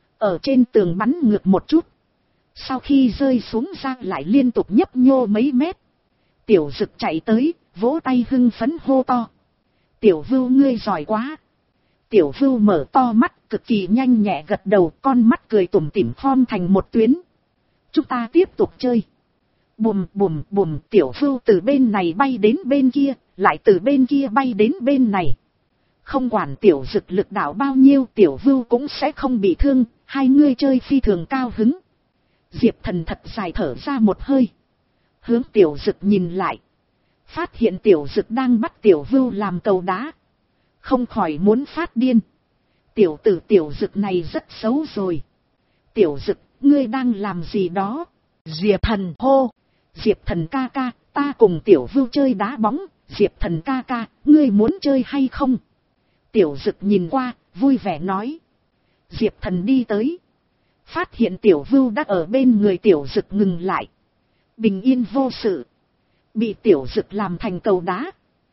ở trên tường bắn ngược một chút. Sau khi rơi xuống ra lại liên tục nhấp nhô mấy mét. Tiểu Dực chạy tới, vỗ tay hưng phấn hô to. Tiểu Vưu ngươi giỏi quá. Tiểu Vưu mở to mắt, cực kỳ nhanh nhẹ gật đầu, con mắt cười tủm tỉm form thành một tuyến. Chúng ta tiếp tục chơi. Bùm bùm bùm, Tiểu Vưu từ bên này bay đến bên kia, lại từ bên kia bay đến bên này. Không quản Tiểu Dực lực đạo bao nhiêu, Tiểu Vưu cũng sẽ không bị thương, hai người chơi phi thường cao hứng. Diệp Thần thật dài thở ra một hơi, hướng Tiểu Dực nhìn lại, phát hiện Tiểu Dực đang bắt Tiểu Vưu làm cầu đá, không khỏi muốn phát điên. Tiểu tử Tiểu Dực này rất xấu rồi. Tiểu Dực, ngươi đang làm gì đó? Diệp Thần hô. Diệp Thần ca ca, ta cùng Tiểu Vưu chơi đá bóng. Diệp Thần ca ca, ngươi muốn chơi hay không? Tiểu Dực nhìn qua, vui vẻ nói. Diệp Thần đi tới, phát hiện Tiểu Vưu đã ở bên người Tiểu Dực ngừng lại, bình yên vô sự. Bị Tiểu Dực làm thành cầu đá,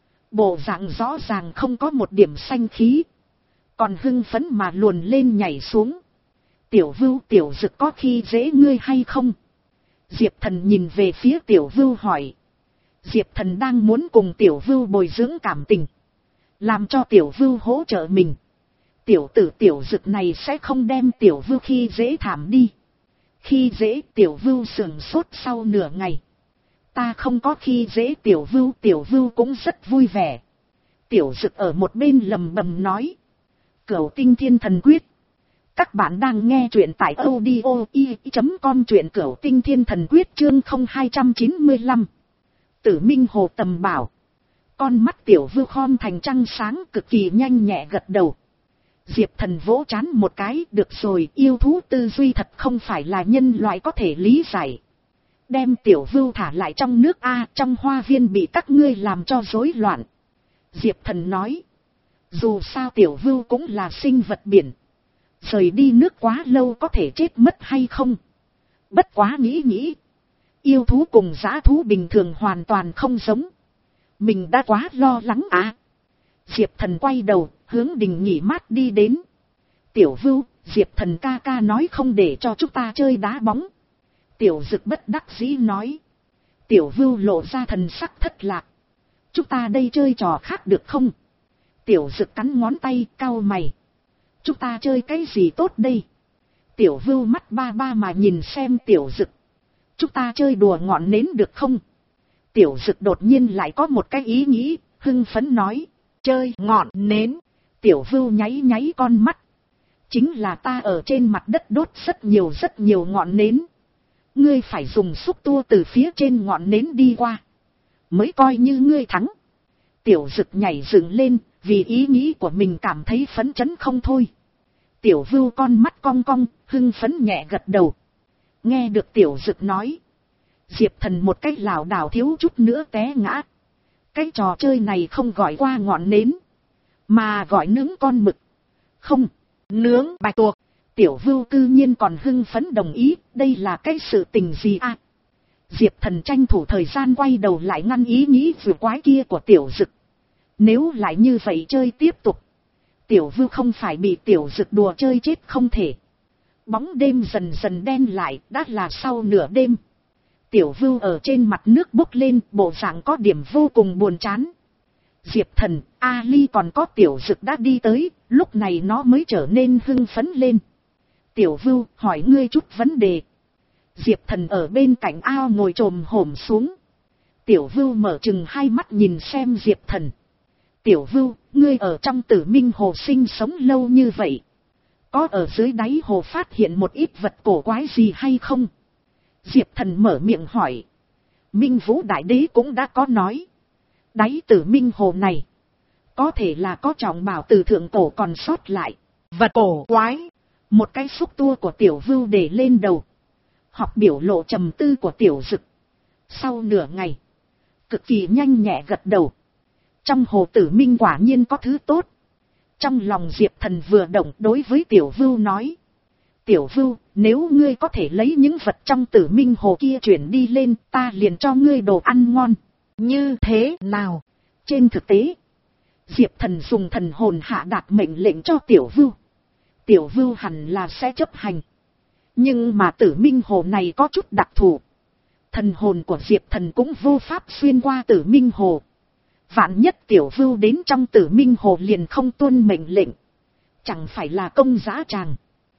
bộ dạng rõ ràng không có một điểm xanh khí, còn hưng phấn mà luồn lên nhảy xuống. Tiểu Vưu, Tiểu Dực có khi dễ ngươi hay không? Diệp Thần nhìn về phía Tiểu Vưu hỏi. Diệp Thần đang muốn cùng Tiểu Vưu bồi dưỡng cảm tình, làm cho Tiểu Vưu hỗ trợ mình. Tiểu tử Tiểu Dực này sẽ không đem Tiểu Vưu khi dễ thảm đi. Khi dễ? Tiểu Vưu sườn sốt sau nửa ngày. Ta không có khi dễ Tiểu Vưu, Tiểu Vưu cũng rất vui vẻ. Tiểu Dực ở một bên lầm bầm nói. Cửu Tinh Thiên Thần Quyết. Các bạn đang nghe truyện tại audio i chấm com, truyện Cửu Tinh Thiên Thần Quyết chương không hai chín lăm. Tử Minh Hồ tầm bảo. Con mắt Tiểu Vưu khom thành trăng sáng, cực kỳ nhanh nhẹ gật đầu. Diệp Thần vỗ trán một cái, được rồi, yêu thú tư duy thật không phải là nhân loại có thể lý giải. Đem Tiểu Vưu thả lại trong nước a, trong hoa viên bị các ngươi làm cho rối loạn. Diệp Thần nói. Dù sao Tiểu Vưu cũng là sinh vật biển, rời đi nước quá lâu có thể chết mất hay không? Bất quá nghĩ nghĩ, yêu thú cùng dã thú bình thường hoàn toàn không giống. Mình đã quá lo lắng à. Diệp Thần quay đầu, hướng đình nghỉ mát đi đến. Tiểu Vưu, Diệp Thần ca ca nói không để cho chúng ta chơi đá bóng. Tiểu Dực bất đắc dĩ nói. Tiểu Vưu lộ ra thần sắc thất lạc. Chúng ta đây chơi trò khác được không? Tiểu Dực cắn ngón tay, cau mày. Chúng ta chơi cái gì tốt đây? Tiểu Vưu mắt ba ba mà nhìn xem Tiểu Dực. Chúng ta chơi đùa ngọn nến được không? Tiểu Dực đột nhiên lại có một cái ý nghĩ, hưng phấn nói. Chơi ngọn nến. Tiểu Vưu nháy nháy con mắt. Chính là ta ở trên mặt đất đốt rất nhiều rất nhiều ngọn nến. Ngươi phải dùng xúc tua từ phía trên ngọn nến đi qua, mới coi như ngươi thắng. Tiểu Dực nhảy dựng lên, vì ý nghĩ của mình cảm thấy phấn chấn không thôi. Tiểu Vưu con mắt cong cong, hưng phấn nhẹ gật đầu. Nghe được Tiểu Dực nói, Diệp Thần một cái lảo đảo thiếu chút nữa té ngã. Cái trò chơi này không gọi qua ngọn nến, Mà gọi nướng con mực. Không, nướng bạch tuộc. Tiểu Vưu cư nhiên còn hưng phấn đồng ý, đây là cái sự tình gì à? Diệp Thần tranh thủ thời gian quay đầu lại ngăn ý nghĩ vừa quái kia của Tiểu Dực. Nếu lại như vậy chơi tiếp tục, Tiểu Vưu không phải bị Tiểu Dực đùa chơi chết không thể. Bóng đêm dần dần đen lại, đã là sau nửa đêm. Tiểu Vưu ở trên mặt nước bốc lên, bộ dạng có điểm vô cùng buồn chán. Diệp Thần, Ali còn có Tiểu Dực đã đi tới, lúc này nó mới trở nên hưng phấn lên. Tiểu Vưu, hỏi ngươi chút vấn đề. Diệp Thần ở bên cạnh ao ngồi chồm hổm xuống. Tiểu Vưu mở chừng hai mắt nhìn xem Diệp Thần. Tiểu Vưu, ngươi ở trong Tử Minh Hồ sinh sống lâu như vậy, có ở dưới đáy hồ phát hiện một ít vật cổ quái gì hay không? Diệp Thần mở miệng hỏi. Minh Vũ Đại Đế cũng đã có nói, đáy Tử Minh Hồ này có thể là có trọng bảo từ thượng cổ còn sót lại. Vật cổ quái. Một cái xúc tua của Tiểu Vưu để lên đầu. Học biểu lộ trầm tư của Tiểu Dực. Sau nửa ngày, cực kỳ nhanh nhẹ gật đầu. Trong hồ Tử Minh quả nhiên có thứ tốt. Trong lòng Diệp Thần vừa động, đối với Tiểu Vưu nói. Tiểu Vưu, nếu ngươi có thể lấy những vật trong Tử Minh Hồ kia chuyển đi lên, ta liền cho ngươi đồ ăn ngon. Như thế nào? Trên thực tế, Diệp Thần dùng thần hồn hạ đạt mệnh lệnh cho Tiểu Vưu. Tiểu Vưu hẳn là sẽ chấp hành. Nhưng mà Tử Minh Hồ này có chút đặc thù. Thần hồn của Diệp Thần cũng vô pháp xuyên qua Tử Minh Hồ. Vạn nhất Tiểu Vưu đến trong Tử Minh Hồ liền không tuân mệnh lệnh, chẳng phải là công dã tràng.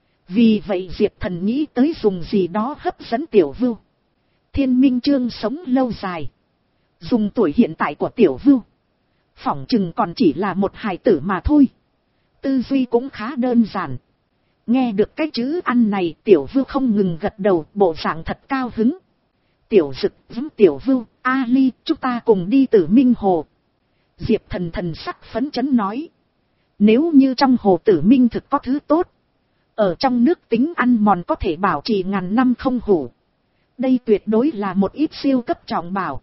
Vì vậy Diệp Thần nghĩ tới dùng gì đó hấp dẫn Tiểu Vưu. Thiên Minh Chương sống lâu dài. Dùng tuổi hiện tại của Tiểu Vưu, phỏng chừng còn chỉ là một hài tử mà thôi. Tư duy cũng khá đơn giản. Nghe được cái chữ ăn này, Tiểu Vưu không ngừng gật đầu, bộ dạng thật cao hứng. Tiểu Dực, giúp Tiểu Vưu, Ali, chúng ta cùng đi Tử Minh Hồ. Diệp Thần thần sắc phấn chấn nói. Nếu như trong hồ Tử Minh thực có thứ tốt, ở trong nước tính ăn mòn có thể bảo trì ngàn năm không hủ. Đây tuyệt đối là một ít siêu cấp trọng bảo.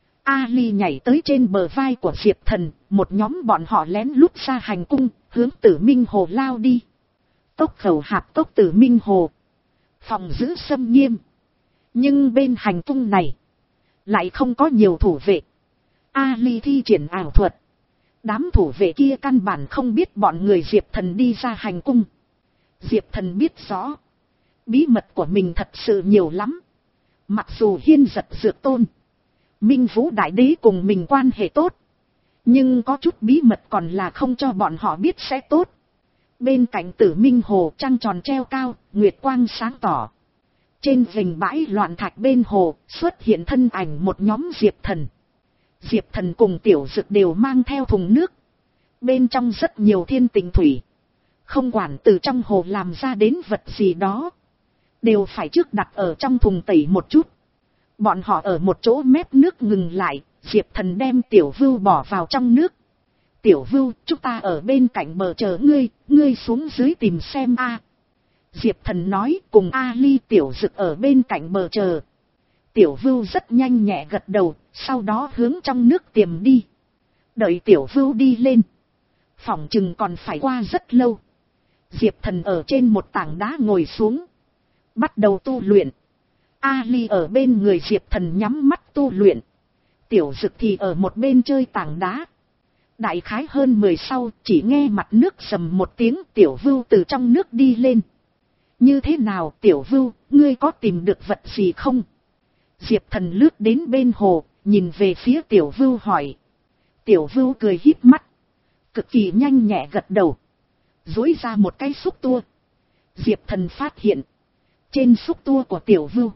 Ali nhảy tới trên bờ vai của Diệp Thần, một nhóm bọn họ lén lút ra hành cung, hướng Tử Minh Hồ lao đi. Tốc khẩu hạp tốc Tử Minh Hồ, phòng giữ xâm nghiêm. Nhưng bên hành cung này lại không có nhiều thủ vệ. Ali thi triển ảo thuật, đám thủ vệ kia căn bản không biết bọn người Diệp Thần đi ra hành cung. Diệp Thần biết rõ, bí mật của mình thật sự nhiều lắm. Mặc dù Hiên Giật Dược Tôn, Minh Vũ Đại Đế cùng mình quan hệ tốt, nhưng có chút bí mật còn là không cho bọn họ biết sẽ tốt. Bên cạnh Tử Minh Hồ trăng tròn treo cao, nguyệt quang sáng tỏ. Trên vành bãi loạn thạch bên hồ xuất hiện thân ảnh một nhóm Diệp Thần. Diệp Thần cùng Tiểu Dực đều mang theo thùng nước. Bên trong rất nhiều thiên tình thủy. Không quản từ trong hồ làm ra đến vật gì đó, đều phải trước đặt ở trong thùng tẩy một chút. Bọn họ ở một chỗ mép nước ngừng lại, Diệp Thần đem Tiểu Vưu bỏ vào trong nước. Tiểu Vưu, chúng ta ở bên cạnh bờ chờ ngươi, ngươi xuống dưới tìm xem a. Diệp Thần nói, cùng Ali Tiểu Dực ở bên cạnh bờ chờ. Tiểu Vưu rất nhanh nhẹ gật đầu, sau đó hướng trong nước tiềm đi. Đợi Tiểu Vưu đi lên, phỏng chừng còn phải qua rất lâu. Diệp Thần ở trên một tảng đá ngồi xuống, bắt đầu tu luyện. Ali ở bên người Diệp Thần nhắm mắt tu luyện. Tiểu Dực thì ở một bên chơi tảng đá. Đại khái hơn mười sau, chỉ nghe mặt nước sầm một tiếng, Tiểu Vưu từ trong nước đi lên. Như thế nào Tiểu Vưu, ngươi có tìm được vật gì không? Diệp Thần lướt đến bên hồ, nhìn về phía Tiểu Vưu hỏi. Tiểu Vưu cười híp mắt, cực kỳ nhanh nhẹ gật đầu, duỗi ra một cái xúc tua. Diệp Thần phát hiện, trên xúc tua của Tiểu Vưu,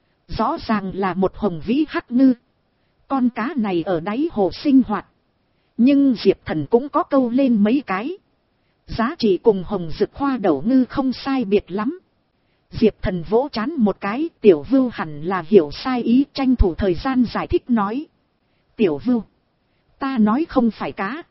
rõ ràng là một hồng vĩ hắc ngư. Con cá này ở đáy hồ sinh hoạt, nhưng Diệp Thần cũng có câu lên mấy cái. Giá trị cùng hồng dực hoa đậu ngư không sai biệt lắm. Diệp Thần vỗ trán một cái, Tiểu Vưu hẳn là hiểu sai ý, tranh thủ thời gian giải thích nói. Tiểu Vưu, ta nói không phải cá,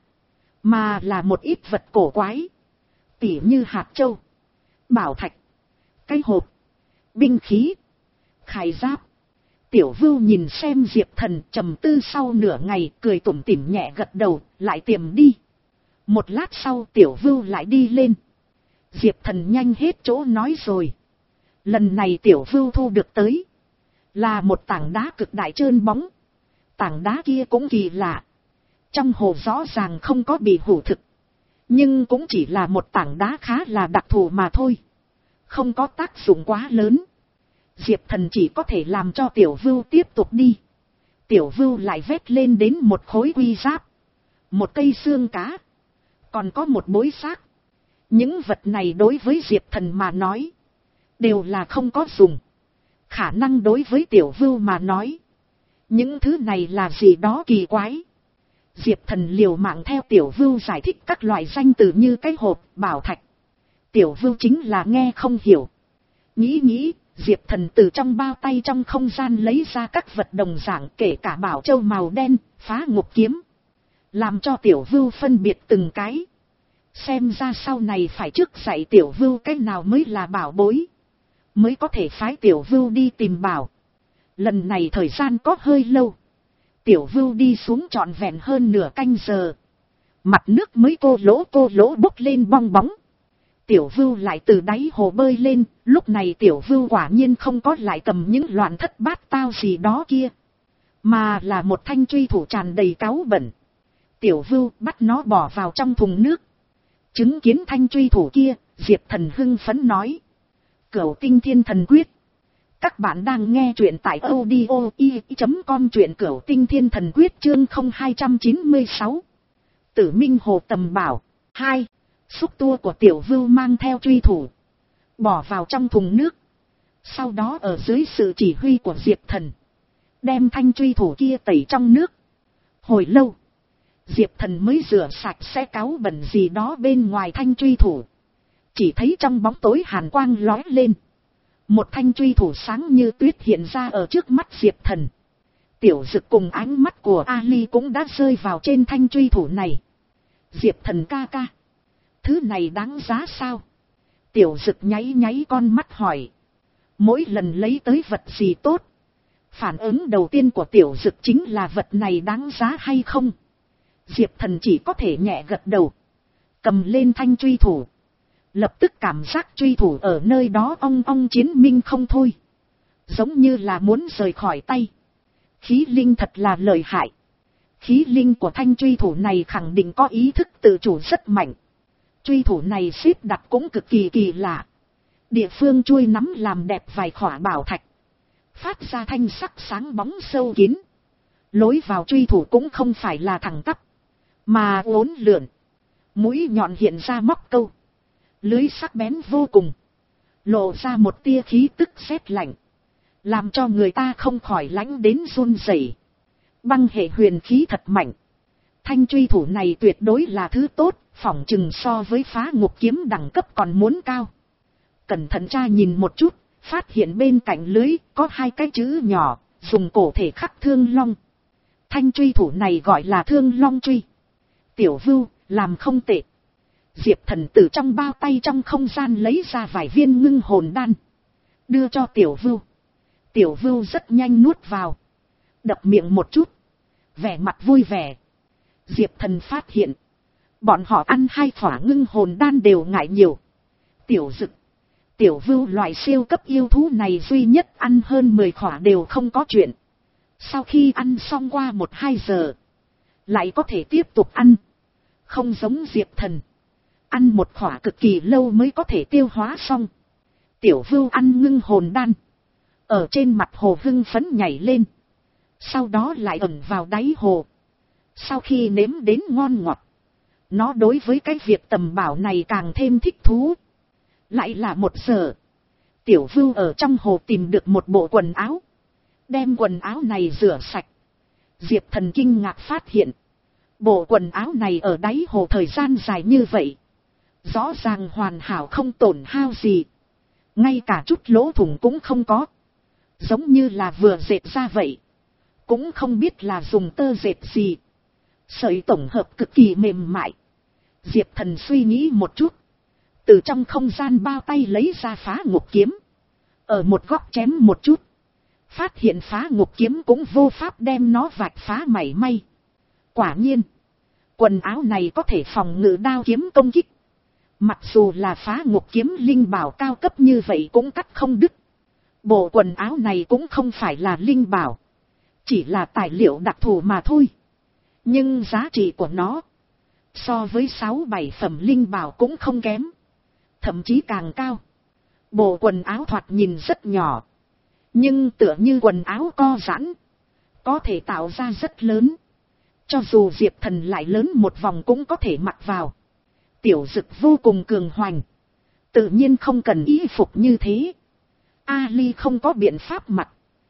mà là một ít vật cổ quái, tỉ như hạt châu, bảo thạch, cái hộp, binh khí, khải giáp. Tiểu Vưu nhìn xem Diệp Thần trầm tư sau nửa ngày, cười tủm tỉm nhẹ gật đầu, lại tiềm đi. Một lát sau Tiểu Vưu lại đi lên. Diệp Thần nhanh hết chỗ nói rồi. Lần này Tiểu Vưu thu được tới. Là một tảng đá cực đại trơn bóng. Tảng đá kia cũng kỳ lạ. Trong hồ rõ ràng không có bị hủ thực. Nhưng cũng chỉ là một tảng đá khá là đặc thù mà thôi. Không có tác dụng quá lớn. Diệp Thần chỉ có thể làm cho Tiểu Vưu tiếp tục đi. Tiểu Vưu lại vét lên đến một khối quy giáp. Một cây xương cá. Còn có một bối xác. Những vật này đối với Diệp Thần mà nói. Đều là không có dùng. Khả năng đối với Tiểu Vưu mà nói. Những thứ này là gì đó kỳ quái. Diệp Thần liều mạng theo Tiểu Vưu giải thích các loại danh từ như cái hộp, bảo thạch. Tiểu Vưu chính là nghe không hiểu. Nghĩ nghĩ, Diệp Thần từ trong bao tay trong không gian lấy ra các vật đồng dạng kể cả bảo châu màu đen, phá ngục kiếm. Làm cho Tiểu Vưu phân biệt từng cái. Xem ra sau này phải trước dạy Tiểu Vưu cái nào mới là bảo bối. Mới có thể phái Tiểu Vưu đi tìm bảo. Lần này thời gian có hơi lâu. Tiểu Vưu đi xuống trọn vẹn hơn nửa canh giờ. Mặt nước mới cô lỗ cô lỗ bốc lên bong bóng. Tiểu Vưu lại từ đáy hồ bơi lên. Lúc này Tiểu Vưu quả nhiên không có lại cầm những loạn thất bát tao gì đó kia. Mà là một thanh truy thủ tràn đầy cáu bẩn. Tiểu Vưu bắt nó bỏ vào trong thùng nước. Chứng kiến thanh truy thủ kia, Diệp Thần hưng phấn nói. Cửu Tinh Thiên Thần Quyết. Các bạn đang nghe truyện tại audio i chấm com, truyện Cửu Tinh Thiên Thần Quyết chương không hai chín sáu. Tử Minh Hồ Tầm Bảo. hai. Xúc tua của Tiểu Vưu mang theo truy thủ. Bỏ vào trong thùng nước. Sau đó ở dưới sự chỉ huy của Diệp Thần. Đem thanh truy thủ kia tẩy trong nước. Hồi lâu. Diệp Thần mới rửa sạch sẽ cáu bẩn gì đó bên ngoài thanh truy thủ. Chỉ thấy trong bóng tối hàn quang lóe lên. Một thanh truy thủ sáng như tuyết hiện ra ở trước mắt Diệp Thần. Tiểu Dực cùng ánh mắt của Ali cũng đã rơi vào trên thanh truy thủ này. Diệp Thần ca ca. Thứ này đáng giá sao? Tiểu Dực nháy nháy con mắt hỏi. Mỗi lần lấy tới vật gì tốt. Phản ứng đầu tiên của Tiểu Dực chính là vật này đáng giá hay không? Diệp Thần chỉ có thể nhẹ gật đầu. Cầm lên thanh truy thủ. Lập tức cảm giác truy thủ ở nơi đó ong ong chiến minh không thôi. Giống như là muốn rời khỏi tay. Khí linh thật là lợi hại. Khí linh của thanh truy thủ này khẳng định có ý thức tự chủ rất mạnh. Truy thủ này xếp đặt cũng cực kỳ kỳ lạ. Địa phương chuôi nắm làm đẹp vài khỏa bảo thạch. Phát ra thanh sắc sáng bóng sâu kín. Lối vào truy thủ cũng không phải là thẳng tắp. Mà uốn lượn. Mũi nhọn hiện ra móc câu. Lưới sắc bén vô cùng. Lộ ra một tia khí tức sét lạnh. Làm cho người ta không khỏi lãnh đến run rẩy. Băng hệ huyền khí thật mạnh. Thanh truy thủ này tuyệt đối là thứ tốt. Phỏng chừng so với phá ngục kiếm đẳng cấp còn muốn cao. Cẩn thận tra nhìn một chút. Phát hiện bên cạnh lưới có hai cái chữ nhỏ. Dùng cổ thể khắc Thương Long. Thanh truy thủ này gọi là Thương Long truy. Tiểu Vưu làm không tệ. Diệp Thần từ trong bao tay trong không gian lấy ra vài viên ngưng hồn đan. Đưa cho Tiểu Vưu. Tiểu Vưu rất nhanh nuốt vào. Đập miệng một chút. Vẻ mặt vui vẻ. Diệp Thần phát hiện. Bọn họ ăn hai khỏa ngưng hồn đan đều ngại nhiều. Tiểu Dực. Tiểu Vưu loại siêu cấp yêu thú này duy nhất ăn hơn mười khỏa đều không có chuyện. Sau khi ăn xong qua một hai giờ. Lại có thể tiếp tục ăn. Không giống Diệp Thần. Ăn một khỏa cực kỳ lâu mới có thể tiêu hóa xong. Tiểu Vưu ăn ngưng hồn đan. Ở trên mặt hồ hưng phấn nhảy lên. Sau đó lại ẩn vào đáy hồ. Sau khi nếm đến ngon ngọt. Nó đối với cái việc tầm bảo này càng thêm thích thú. Lại là một giờ. Tiểu Vưu ở trong hồ tìm được một bộ quần áo. Đem quần áo này rửa sạch. Diệp Thần kinh ngạc phát hiện. Bộ quần áo này ở đáy hồ thời gian dài như vậy. Rõ ràng hoàn hảo không tổn hao gì. Ngay cả chút lỗ thủng cũng không có. Giống như là vừa dệt ra vậy. Cũng không biết là dùng tơ dệt gì. Sợi tổng hợp cực kỳ mềm mại. Diệp Thần suy nghĩ một chút. Từ trong không gian bao tay lấy ra phá ngục kiếm. Ở một góc chém một chút. Phát hiện phá ngục kiếm cũng vô pháp đem nó vạch phá mảy may. Quả nhiên. Quần áo này có thể phòng ngự đao kiếm công kích. Mặc dù là phá ngục kiếm linh bảo cao cấp như vậy cũng cắt không đứt. Bộ quần áo này cũng không phải là linh bảo. Chỉ là tài liệu đặc thù mà thôi. Nhưng giá trị của nó so với sáu bảy phẩm linh bảo cũng không kém. Thậm chí càng cao. Bộ quần áo thoạt nhìn rất nhỏ. Nhưng tựa như quần áo co giãn. Có thể tạo ra rất lớn. Cho dù Diệp Thần lại lớn một vòng cũng có thể mặc vào. Tiểu Dực vô cùng cường hoành. Tự nhiên không cần y phục như thế. Ali không có biện pháp mặc.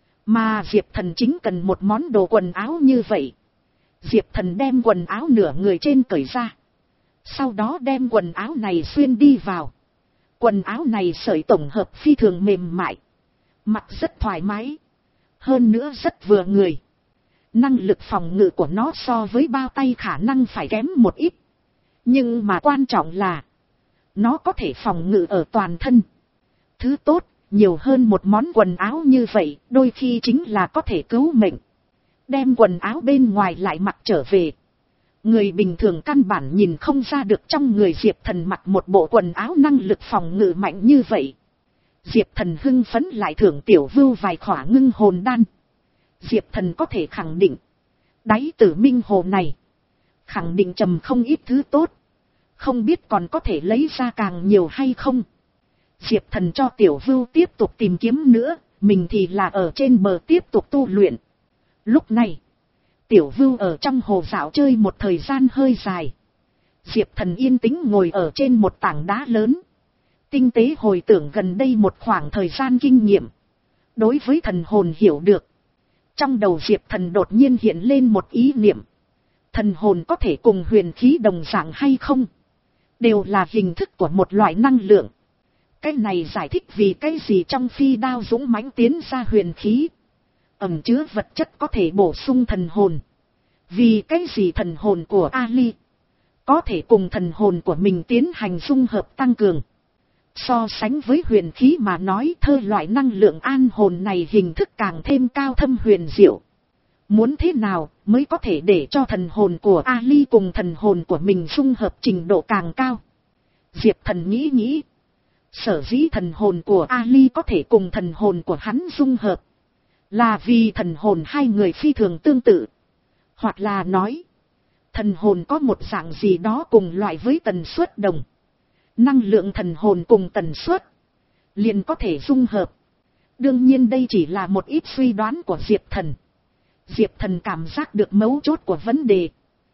Mà Diệp Thần chính cần một món đồ quần áo như vậy. Diệp Thần đem quần áo nửa người trên cởi ra. Sau đó đem quần áo này xuyên đi vào. Quần áo này sợi tổng hợp phi thường mềm mại. Mặc rất thoải mái. Hơn nữa rất vừa người. Năng lực phòng ngự của nó so với bao tay khả năng phải kém một ít. Nhưng mà quan trọng là nó có thể phòng ngự ở toàn thân. Thứ tốt, nhiều hơn một món quần áo như vậy, đôi khi chính là có thể cứu mệnh. Đem quần áo bên ngoài lại mặc trở về. Người bình thường căn bản nhìn không ra được trong người Diệp Thần mặc một bộ quần áo năng lực phòng ngự mạnh như vậy. Diệp Thần hưng phấn lại thưởng Tiểu Vưu vài khỏa ngưng hồn đan. Diệp Thần có thể khẳng định, đáy Tử Minh Hồ này khẳng định trầm không ít thứ tốt. Không biết còn có thể lấy ra càng nhiều hay không. Diệp Thần cho Tiểu Vưu tiếp tục tìm kiếm nữa, mình thì là ở trên bờ tiếp tục tu luyện. Lúc này, Tiểu Vưu ở trong hồ dạo chơi một thời gian hơi dài. Diệp Thần yên tĩnh ngồi ở trên một tảng đá lớn. Tinh tế hồi tưởng gần đây một khoảng thời gian kinh nghiệm. Đối với thần hồn hiểu được. Trong đầu Diệp Thần đột nhiên hiện lên một ý niệm. Thần hồn có thể cùng huyền khí đồng dạng hay không? Đều là hình thức của một loại năng lượng. Cái này giải thích vì cái gì trong phi đao dũng mãnh tiến ra huyền khí. Ẩn chứa vật chất có thể bổ sung thần hồn. Vì cái gì thần hồn của Ali có thể cùng thần hồn của mình tiến hành dung hợp tăng cường. So sánh với huyền khí mà nói, thơ loại năng lượng an hồn này hình thức càng thêm cao thâm huyền diệu. Muốn thế nào mới có thể để cho thần hồn của Ali cùng thần hồn của mình dung hợp trình độ càng cao? Diệp Thần nghĩ nghĩ. Sở dĩ thần hồn của Ali có thể cùng thần hồn của hắn dung hợp, là vì thần hồn hai người phi thường tương tự. Hoặc là nói, thần hồn có một dạng gì đó cùng loại với tần suất đồng. Năng lượng thần hồn cùng tần suất liền có thể dung hợp. Đương nhiên đây chỉ là một ít suy đoán của Diệp Thần. Diệp Thần cảm giác được mấu chốt của vấn đề.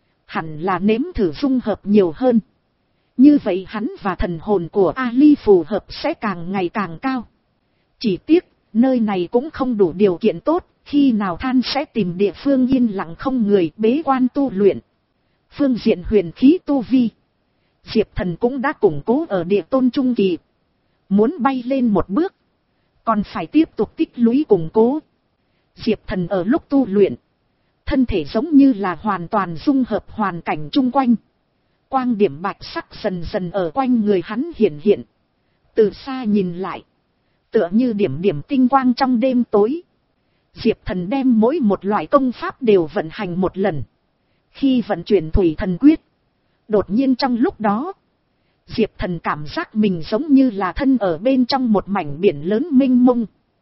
Hẳn là nếm thử dung hợp nhiều hơn. Như vậy hắn và thần hồn của Ali phù hợp sẽ càng ngày càng cao. Chỉ tiếc, nơi này cũng không đủ điều kiện tốt, khi nào than sẽ tìm địa phương yên lặng không người bế quan tu luyện. Phương diện huyền khí tu vi, Diệp Thần cũng đã củng cố ở địa tôn trung kỳ. Muốn bay lên một bước, còn phải tiếp tục tích lũy củng cố. Diệp Thần ở lúc tu luyện, thân thể giống như là hoàn toàn dung hợp hoàn cảnh chung quanh. Quang điểm bạch sắc dần dần ở quanh người hắn hiện hiện. Từ xa nhìn lại, tựa như điểm điểm tinh quang trong đêm tối. Diệp Thần đem mỗi một loại công pháp đều vận hành một lần. Khi vận chuyển thủy thần quyết, đột nhiên trong lúc đó, Diệp Thần cảm giác mình giống như là thân ở bên trong một mảnh biển lớn mênh mông.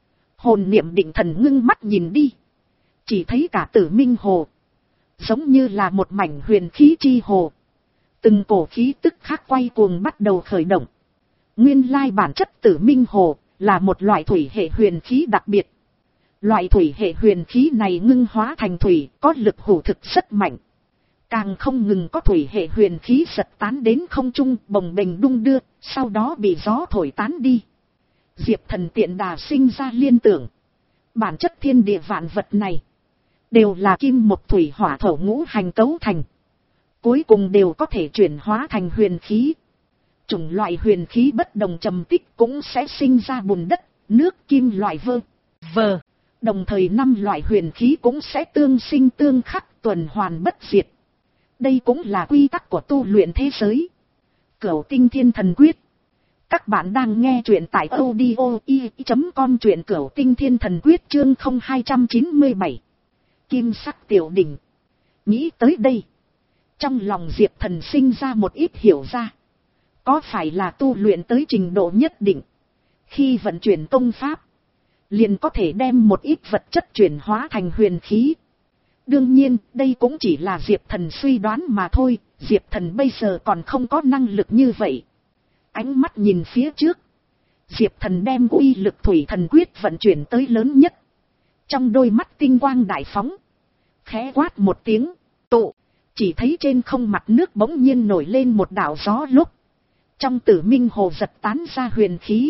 Hồn niệm định thần ngưng mắt nhìn đi, chỉ thấy cả Tử Minh Hồ giống như là một mảnh huyền khí chi hồ. Từng cổ khí tức khác quay cuồng bắt đầu khởi động. Nguyên lai bản chất Tử Minh Hồ là một loại thủy hệ huyền khí đặc biệt. Loại thủy hệ huyền khí này ngưng hóa thành thủy, có lực hủ thực rất mạnh. Càng không ngừng có thủy hệ huyền khí giật tán đến không trung, bồng bềnh đung đưa, sau đó bị gió thổi tán đi. Diệp Thần tiện đà sinh ra liên tưởng. Bản chất thiên địa vạn vật này đều là kim mộc thủy hỏa thổ ngũ hành cấu thành. Cuối cùng đều có thể chuyển hóa thành huyền khí. Chủng loại huyền khí bất đồng trầm tích cũng sẽ sinh ra bùn đất, nước, kim loại vơ, vờ. Đồng thời năm loại huyền khí cũng sẽ tương sinh tương khắc, tuần hoàn bất diệt. Đây cũng là quy tắc của tu luyện thế giới. Cửu Tinh Thiên Thần Quyết. Các bạn đang nghe truyện tại audio i chấm com, truyện Cửu Tinh Thiên Thần Quyết chương không hai chín bảy. Kim sắc tiểu đỉnh. Nghĩ tới đây, Trong lòng Diệp Thần sinh ra một ít hiểu ra. Có phải là tu luyện tới trình độ nhất định, khi vận chuyển công pháp, liền có thể đem một ít vật chất chuyển hóa thành huyền khí. Đương nhiên, đây cũng chỉ là Diệp Thần suy đoán mà thôi, Diệp Thần bây giờ còn không có năng lực như vậy. Ánh mắt nhìn phía trước, Diệp Thần đem uy lực thủy thần quyết vận chuyển tới lớn nhất. Trong đôi mắt tinh quang đại phóng, khẽ quát một tiếng, tụ, chỉ thấy trên không mặt nước bỗng nhiên nổi lên một đạo gió lúc. Trong tử minh hồ giật tán ra huyền khí,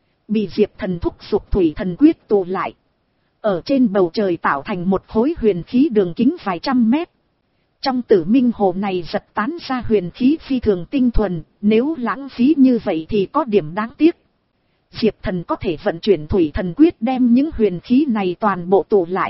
bị Diệp Thần thúc giục thủy thần quyết tụ lại. Ở trên bầu trời tạo thành một khối huyền khí đường kính vài trăm mét. Trong tử minh hồ này giật tán ra huyền khí phi thường tinh thuần, nếu lãng phí như vậy thì có điểm đáng tiếc. Diệp Thần có thể vận chuyển thủy thần quyết đem những huyền khí này toàn bộ tụ lại.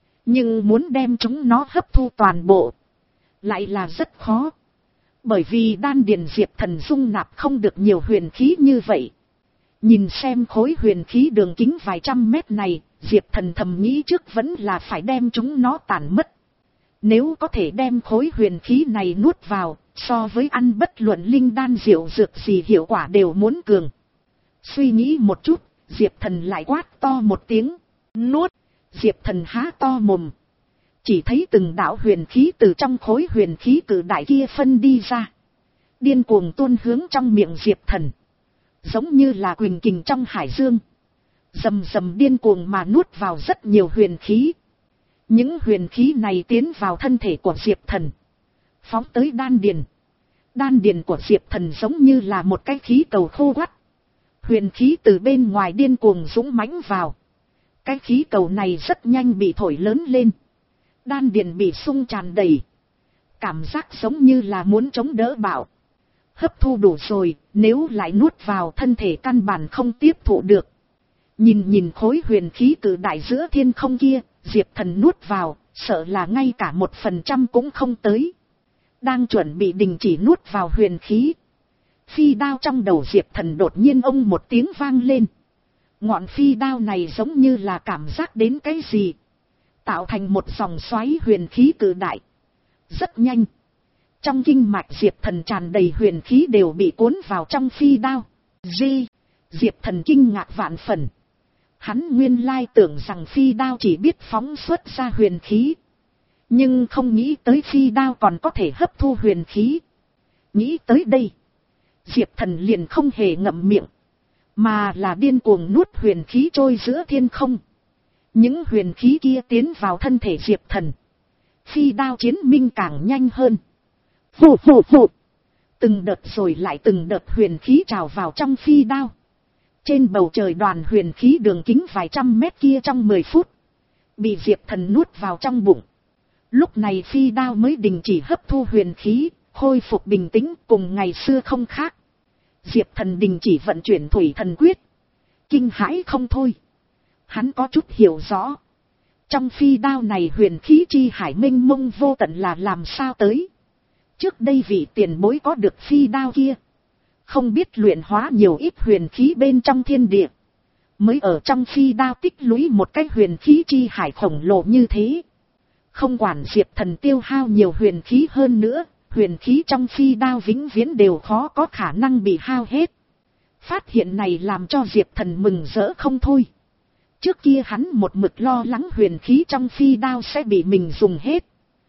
Nhưng muốn đem chúng nó hấp thu toàn bộ, lại là rất khó. Bởi vì đan điền Diệp Thần dung nạp không được nhiều huyền khí như vậy. Nhìn xem khối huyền khí đường kính vài trăm mét này, Diệp Thần thầm nghĩ trước vẫn là phải đem chúng nó tản mất. Nếu có thể đem khối huyền khí này nuốt vào, so với ăn bất luận linh đan diệu dược gì hiệu quả đều muốn cường. Suy nghĩ một chút, Diệp Thần lại quát to một tiếng, nuốt. Diệp Thần há to mồm. Chỉ thấy từng đạo huyền khí từ trong khối huyền khí cử đại kia phân đi ra. Điên cuồng tuôn hướng trong miệng Diệp Thần. Giống như là quỳnh kình trong hải dương. Rầm rầm điên cuồng mà nuốt vào rất nhiều huyền khí. Những huyền khí này tiến vào thân thể của Diệp Thần, phóng tới đan điền. Đan điền của Diệp Thần giống như là một cái khí cầu khô quắt. Huyền khí từ bên ngoài điên cuồng dũng mãnh vào. Cái khí cầu này rất nhanh bị thổi lớn lên. Đan điền bị sung tràn đầy. Cảm giác giống như là muốn chống đỡ bạo. Hấp thu đủ rồi, nếu lại nuốt vào thân thể căn bản không tiếp thụ được. Nhìn nhìn khối huyền khí cử đại giữa thiên không kia, Diệp Thần nuốt vào, sợ là ngay cả một phần trăm cũng không tới. Đang chuẩn bị đình chỉ nuốt vào huyền khí. Phi đao trong đầu Diệp Thần đột nhiên ông một tiếng vang lên. Ngọn phi đao này giống như là cảm giác đến cái gì. Tạo thành một dòng xoáy huyền khí cử đại. Rất nhanh. Trong kinh mạch Diệp Thần tràn đầy huyền khí đều bị cuốn vào trong phi đao. Di, Diệp Thần kinh ngạc vạn phần. Hắn nguyên lai tưởng rằng phi đao chỉ biết phóng xuất ra huyền khí. Nhưng không nghĩ tới phi đao còn có thể hấp thu huyền khí. Nghĩ tới đây, Diệp Thần liền không hề ngậm miệng, mà là điên cuồng nuốt huyền khí trôi giữa thiên không. Những huyền khí kia tiến vào thân thể Diệp Thần. Phi đao chiến minh càng nhanh hơn. Phù phù phù. Từng đợt rồi lại từng đợt huyền khí trào vào trong phi đao. Trên bầu trời đoàn huyền khí đường kính vài trăm mét kia trong mười phút, bị Diệp Thần nuốt vào trong bụng. Lúc này phi đao mới đình chỉ hấp thu huyền khí, khôi phục bình tĩnh cùng ngày xưa không khác. Diệp Thần đình chỉ vận chuyển thủy thần quyết. Kinh hãi không thôi. Hắn có chút hiểu rõ. Trong phi đao này huyền khí chi hải mênh mông vô tận là làm sao tới. Trước đây vị tiền bối có được phi đao kia, không biết luyện hóa nhiều ít huyền khí bên trong thiên địa, mới ở trong phi đao tích lũy một cái huyền khí chi hải khổng lồ như thế. Không quản Diệp Thần tiêu hao nhiều huyền khí hơn nữa, huyền khí trong phi đao vĩnh viễn đều khó có khả năng bị hao hết. Phát hiện này làm cho Diệp Thần mừng rỡ không thôi. Trước kia hắn một mực lo lắng huyền khí trong phi đao sẽ bị mình dùng hết.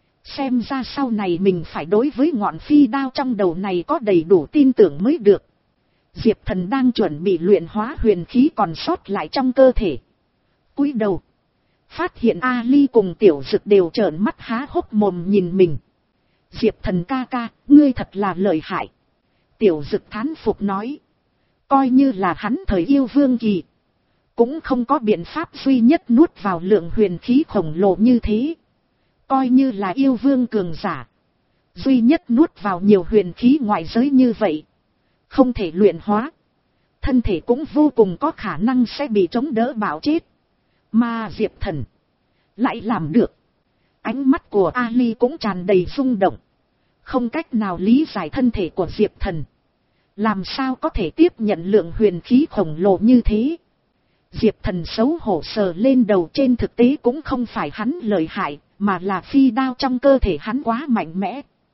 Xem ra sau này mình phải đối với ngọn phi đao trong đầu này có đầy đủ tin tưởng mới được. Diệp Thần đang chuẩn bị luyện hóa huyền khí còn sót lại trong cơ thể. Cúi đầu, phát hiện Ali cùng Tiểu Dực đều trợn mắt há hốc mồm nhìn mình. Diệp Thần ca ca, ngươi thật là lợi hại. Tiểu Dực thán phục nói. Coi như là hắn thời yêu vương kỳ, cũng không có biện pháp duy nhất nuốt vào lượng huyền khí khổng lồ như thế. Coi như là yêu vương cường giả, duy nhất nuốt vào nhiều huyền khí ngoại giới như vậy, không thể luyện hóa, thân thể cũng vô cùng có khả năng sẽ bị chống đỡ bạo chết. Mà Diệp Thần lại làm được. Ánh mắt của Ali cũng tràn đầy rung động, không cách nào lý giải thân thể của Diệp Thần làm sao có thể tiếp nhận lượng huyền khí khổng lồ như thế. Diệp Thần xấu hổ sờ lên đầu, trên thực tế cũng không phải hắn lợi hại, mà là phi đao trong cơ thể hắn quá mạnh mẽ.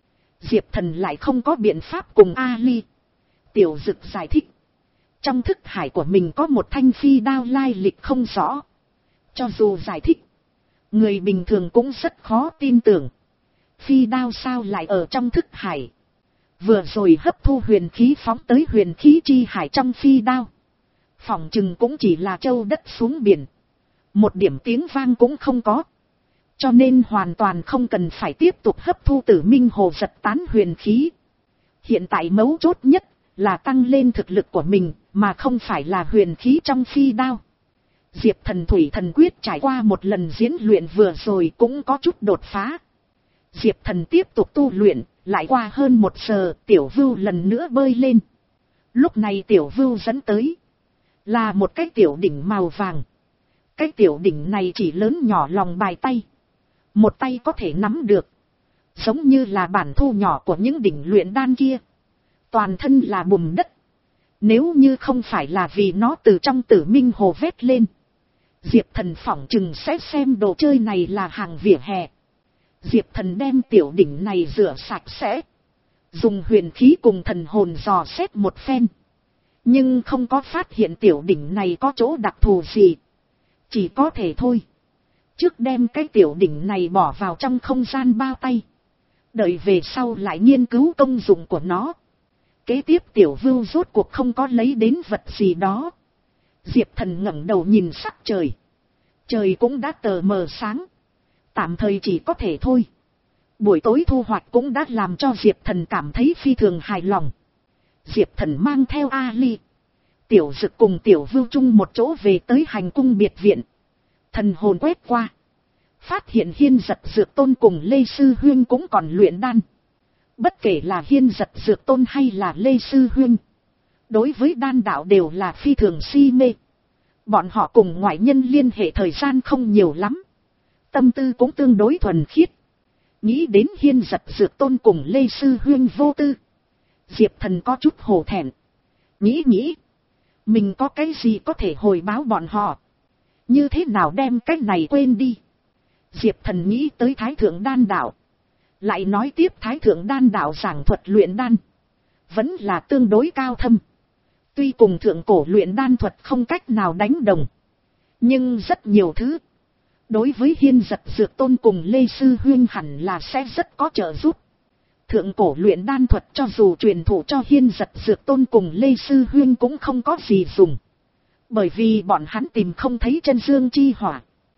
Diệp Thần lại không có biện pháp cùng Ali. Tiểu Dực giải thích. Trong thức hải của mình có một thanh phi đao lai lịch không rõ. Cho dù giải thích, người bình thường cũng rất khó tin tưởng. Phi đao sao lại ở trong thức hải? Vừa rồi hấp thu huyền khí phóng tới huyền khí chi hải trong phi đao. Phỏng chừng cũng chỉ là châu đất xuống biển. Một điểm tiếng vang cũng không có. Cho nên hoàn toàn không cần phải tiếp tục hấp thu Tử Minh Hồ giật tán huyền khí. Hiện tại mấu chốt nhất là tăng lên thực lực của mình, mà không phải là huyền khí trong phi đao. Diệp Thần Thủy Thần Quyết trải qua một lần diễn luyện vừa rồi cũng có chút đột phá. Diệp Thần tiếp tục tu luyện, lại qua hơn một giờ, Tiểu Vưu lần nữa bơi lên. Lúc này Tiểu Vưu dẫn tới là một cái tiểu đỉnh màu vàng. Cái tiểu đỉnh này chỉ lớn nhỏ lòng bàn tay, một tay có thể nắm được, giống như là bản thu nhỏ của những đỉnh luyện đan kia. Toàn thân là bùn đất. Nếu như không phải là vì nó từ trong Tử Minh Hồ vét lên, Diệp Thần phỏng chừng sẽ xem đồ chơi này là hàng vỉa hè. Diệp Thần đem tiểu đỉnh này rửa sạch sẽ, dùng huyền khí cùng thần hồn dò xét một phen, nhưng không có phát hiện tiểu đỉnh này có chỗ đặc thù gì. Chỉ có thể thôi, trước đem cái tiểu đỉnh này bỏ vào trong không gian bao tay, đợi về sau lại nghiên cứu công dụng của nó. Kế tiếp Tiểu Vưu rốt cuộc không có lấy đến vật gì đó. Diệp Thần ngẩng đầu nhìn sắc trời. Trời cũng đã tờ mờ sáng. Tạm thời chỉ có thể thôi. Buổi tối thu hoạch cũng đã làm cho Diệp Thần cảm thấy phi thường hài lòng. Diệp Thần mang theo Ali, Tiểu Dực cùng Tiểu Vưu chung một chỗ về tới hành cung biệt viện. Thần hồn quét qua, phát hiện Hiên Giật Dược Tôn cùng Lê Sư Huyên cũng còn luyện đan. Bất kể là Hiên Giật Dược Tôn hay là Lê Sư Huyên, đối với đan đạo đều là phi thường si mê. Bọn họ cùng ngoại nhân liên hệ thời gian không nhiều lắm, tâm tư cũng tương đối thuần khiết. Nghĩ đến Hiên Giật Dược Tôn cùng Lê Sư Huyên vô tư, Diệp Thần có chút hổ thẹn. Nghĩ nghĩ, mình có cái gì có thể hồi báo bọn họ, như thế nào đem cái này quên đi. Diệp Thần nghĩ tới Thái Thượng Đan Đạo, lại nói tiếp Thái Thượng Đan Đạo giảng thuật luyện đan vẫn là tương đối cao thâm. Tuy cùng thượng cổ luyện đan thuật không cách nào đánh đồng, nhưng rất nhiều thứ đối với Hiên Giật Dược Tôn cùng Lê Sư Huyên hẳn là sẽ rất có trợ giúp. Thượng cổ luyện đan thuật cho dù truyền thụ cho Hiên Giật Dược Tôn cùng Lê Sư Huyên cũng không có gì dùng, bởi vì bọn hắn tìm không thấy chân dương chi hỏa.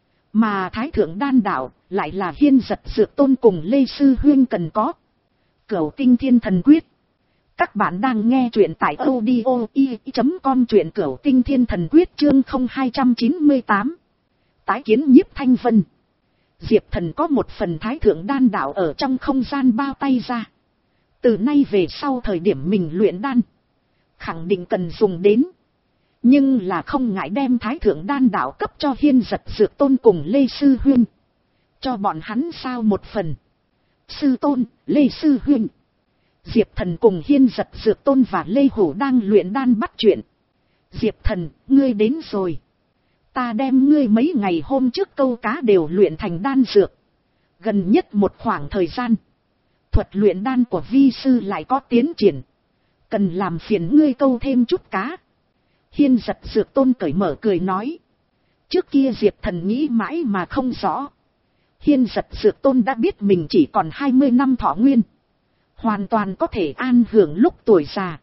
Mà Thái Thượng Đan Đạo lại là Hiên Giật Dược Tôn cùng Lê Sư Huyên cần có. Cửu Tinh Thiên Thần Quyết. Các bạn đang nghe truyện tại audio i chấm com, truyện Cửu Tinh Thiên Thần Quyết chương không hai chín tám. Tái kiến Nhiếp Thanh Vân. Diệp Thần có một phần Thái Thượng Đan Đạo ở trong không gian bao tay ra. Từ nay về sau thời điểm mình luyện đan, khẳng định cần dùng đến. Nhưng là không ngại đem Thái Thượng Đan Đạo cấp cho Hiên Giật Dược Tôn cùng Lê Sư Huyên. Cho bọn hắn sao một phần. Sư Tôn, Lê Sư Huyên. Diệp Thần cùng Hiên Giật Dược Tôn và Lê Hổ đang luyện đan bắt chuyện. Diệp Thần, ngươi đến rồi. Ta đem ngươi mấy ngày hôm trước câu cá đều luyện thành đan dược. Gần nhất một khoảng thời gian, thuật luyện đan của vi sư lại có tiến triển. Cần làm phiền ngươi câu thêm chút cá. Hiên Giật Dược Tôn cởi mở cười nói. Trước kia Diệp Thần nghĩ mãi mà không rõ. Hiên Giật Dược Tôn đã biết mình chỉ còn hai mươi năm thọ nguyên, hoàn toàn có thể an hưởng lúc tuổi già.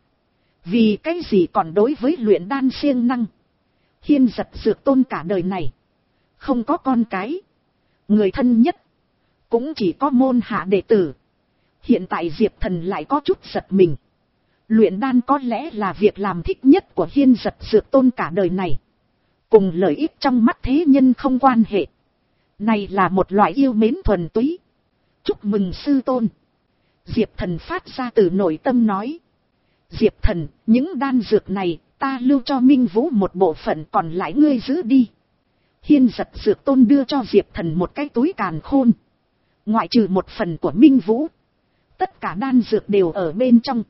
Vì cái gì còn đối với luyện đan siêng năng. Hiên Giật Dược Tôn cả đời này không có con cái, người thân nhất cũng chỉ có môn hạ đệ tử. Hiện tại Diệp Thần lại có chút giật mình. Luyện đan có lẽ là việc làm thích nhất của Hiên Giật Dược Tôn cả đời này, cùng lợi ích trong mắt thế nhân không quan hệ. Này là một loại yêu mến thuần túy. Chúc mừng sư tôn. Diệp Thần phát ra từ nội tâm nói. Diệp Thần, những đan dược này ta lưu cho Minh Vũ một bộ phận, còn lại ngươi giữ đi. Hiên Giật Dược Tôn đưa cho Diệp Thần một cái túi càn khôn. Ngoại trừ một phần của Minh Vũ, tất cả đan dược đều ở bên trong.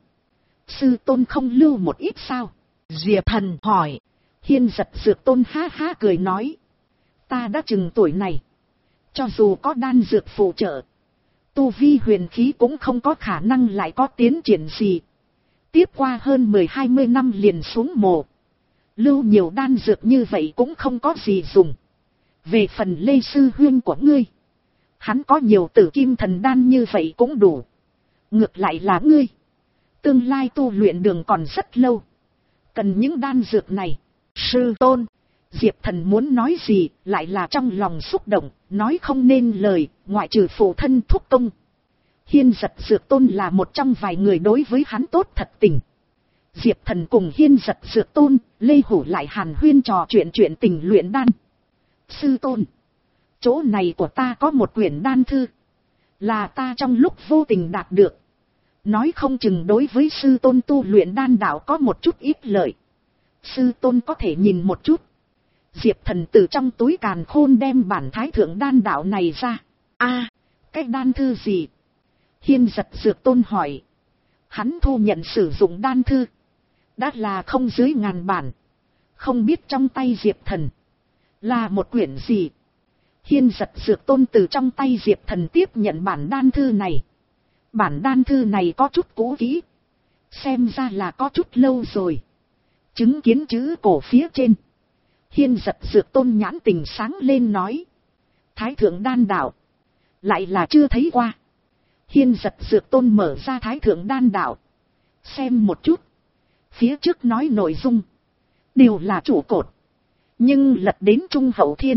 Sư tôn không lưu một ít sao? Diệp Thần hỏi. Hiên Giật Dược Tôn ha ha cười nói. Ta đã chừng tuổi này, cho dù có đan dược phụ trợ, Tu vi huyền khí cũng không có khả năng lại có tiến triển gì. Tiếp qua hơn mười hai mươi năm liền xuống mồ. Lưu nhiều đan dược như vậy cũng không có gì dùng. Về phần Lê sư huynh của ngươi, hắn có nhiều tử kim thần đan như vậy cũng đủ. Ngược lại là ngươi, tương lai tu luyện đường còn rất lâu, cần những đan dược này. Sư tôn, Diệp Thần muốn nói gì, lại là trong lòng xúc động, nói không nên lời, ngoại trừ phụ thân thúc công. Hiên Giật Dược Tôn là một trong vài người đối với hắn tốt thật tình. Diệp Thần cùng Hiên Giật Dược Tôn, Lê Hủ lại hàn huyên trò chuyện chuyện tình luyện đan. Sư tôn, chỗ này của ta có một quyển đan thư, là ta trong lúc vô tình đạt được. Nói không chừng đối với sư tôn tu luyện đan đạo có một chút ít lợi. Sư tôn có thể nhìn một chút. Diệp Thần từ trong túi càn khôn đem bản thái thượng đan đạo này ra. A, cái đan thư gì? Hiên Giật Dược Tôn hỏi. Hắn thu nhận sử dụng đan thư, đã là không dưới ngàn bản. Không biết trong tay Diệp Thần là một quyển gì? Hiên Giật Dược Tôn từ trong tay Diệp Thần tiếp nhận bản đan thư này. Bản đan thư này có chút cũ kỹ, xem ra là có chút lâu rồi. Chứng kiến chữ cổ phía trên, Hiên Giật Dược Tôn nhãn tình sáng lên nói. Thái thượng đan đạo, lại là chưa thấy qua. Hiên Giật Dược Tôn mở ra thái thượng đan đạo, xem một chút. Phía trước nói nội dung đều là trụ cột, nhưng lật đến trung hậu thiên,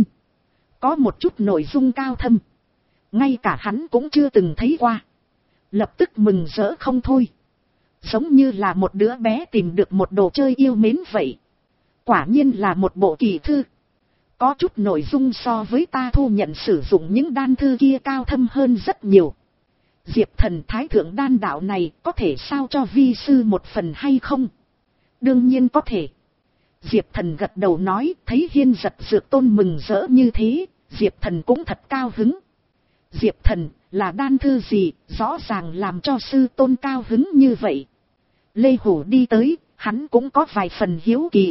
có một chút nội dung cao thâm, ngay cả hắn cũng chưa từng thấy qua. Lập tức mừng rỡ không thôi, giống như là một đứa bé tìm được một đồ chơi yêu mến vậy. Quả nhiên là một bộ kỳ thư, có chút nội dung so với ta thu nhận sử dụng những đan thư kia cao thâm hơn rất nhiều. Diệp Thần, thái thượng đan đạo này có thể sao cho vi sư một phần hay không? Đương nhiên có thể. Diệp Thần gật đầu nói, thấy Hiên Giật Dược Tôn mừng rỡ như thế, Diệp Thần cũng thật cao hứng. Diệp Thần, là đan thư gì, rõ ràng làm cho sư tôn cao hứng như vậy. Lê Hủ đi tới, hắn cũng có vài phần hiếu kỳ.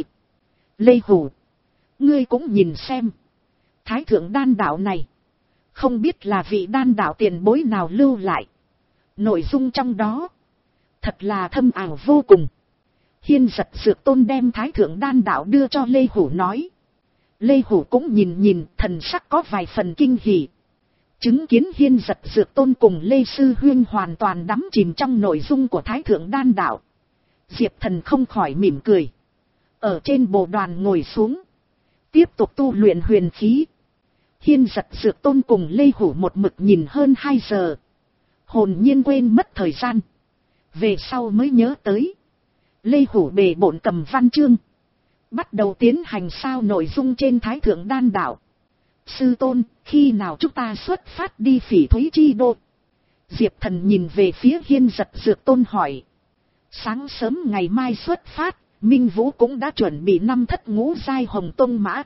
Lê Hủ, ngươi cũng nhìn xem. Thái thượng đan đạo này, không biết là vị đan đạo tiền bối nào lưu lại. Nội dung trong đó, thật là thâm ảo vô cùng. Hiên Giật Dược Tôn đem thái thượng đan đạo đưa cho Lê Hủ nói. Lê Hủ cũng nhìn nhìn, thần sắc có vài phần kinh hỉ. Chứng kiến Hiên Giật Dược Tôn cùng Lê Sư Huyên hoàn toàn đắm chìm trong nội dung của thái thượng đan đạo. Diệp Thần không khỏi mỉm cười, ở trên bồ đoàn ngồi xuống, tiếp tục tu luyện huyền khí. Hiên Giật Dược Tôn cùng Lê Hủ một mực nhìn hơn hai giờ, hồn nhiên quên mất thời gian. Về sau mới nhớ tới, Lê Hủ bề bộn cầm văn chương, bắt đầu tiến hành sao nội dung trên thái thượng đan đạo. Sư tôn, khi nào chúng ta xuất phát đi Phỉ Thúy Chi Đô? Diệp Thần nhìn về phía Hiên Giật Dược Tôn hỏi. Sáng sớm ngày mai xuất phát, Minh Vũ cũng đã chuẩn bị năm thất ngũ giai hồng tông mã.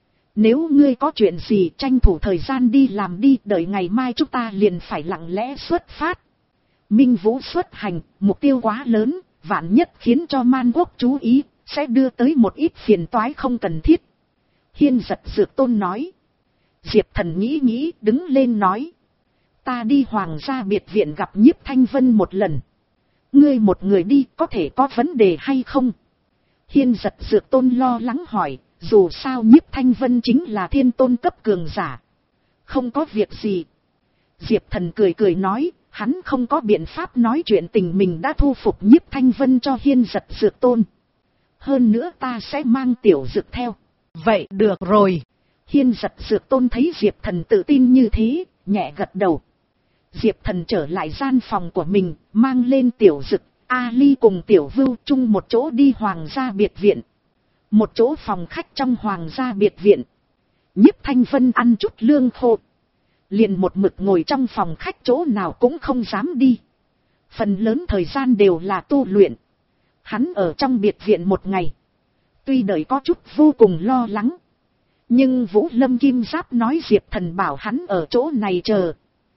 Nếu ngươi có chuyện gì tranh thủ thời gian đi làm đi, đợi ngày mai chúng ta liền phải lặng lẽ xuất phát. Minh Vũ xuất hành, mục tiêu quá lớn, vạn nhất khiến cho Man Quốc chú ý, sẽ đưa tới một ít phiền toái không cần thiết. Hiên Giật Dược Tôn nói. Diệp Thần nghĩ nghĩ, đứng lên nói. Ta đi Hoàng gia biệt viện gặp Nhiếp Thanh Vân một lần. Ngươi một người đi có thể có vấn đề hay không? Hiên Giật Dược Tôn lo lắng hỏi, dù sao Nhiếp Thanh Vân chính là thiên tôn cấp cường giả. Không có việc gì. Diệp Thần cười cười nói, hắn không có biện pháp nói chuyện tình mình đã thu phục Nhiếp Thanh Vân cho Hiên Giật Dược Tôn. Hơn nữa ta sẽ mang Tiểu Dực theo. Vậy được rồi. Hiên Giật Dược Tôn thấy Diệp Thần tự tin như thế, nhẹ gật đầu. Diệp Thần trở lại gian phòng của mình, mang lên Tiểu Dực, A Ly cùng Tiểu Vưu chung một chỗ đi Hoàng gia biệt viện. Một chỗ phòng khách trong Hoàng gia biệt viện. Nhiếp Thanh Vân ăn chút lương khô, liền một mực ngồi trong phòng khách, chỗ nào cũng không dám đi. Phần lớn thời gian đều là tu luyện. Hắn ở trong biệt viện một ngày, tuy đời có chút vô cùng lo lắng, nhưng Vũ Lâm Kim Giáp nói Diệp Thần bảo hắn ở chỗ này chờ,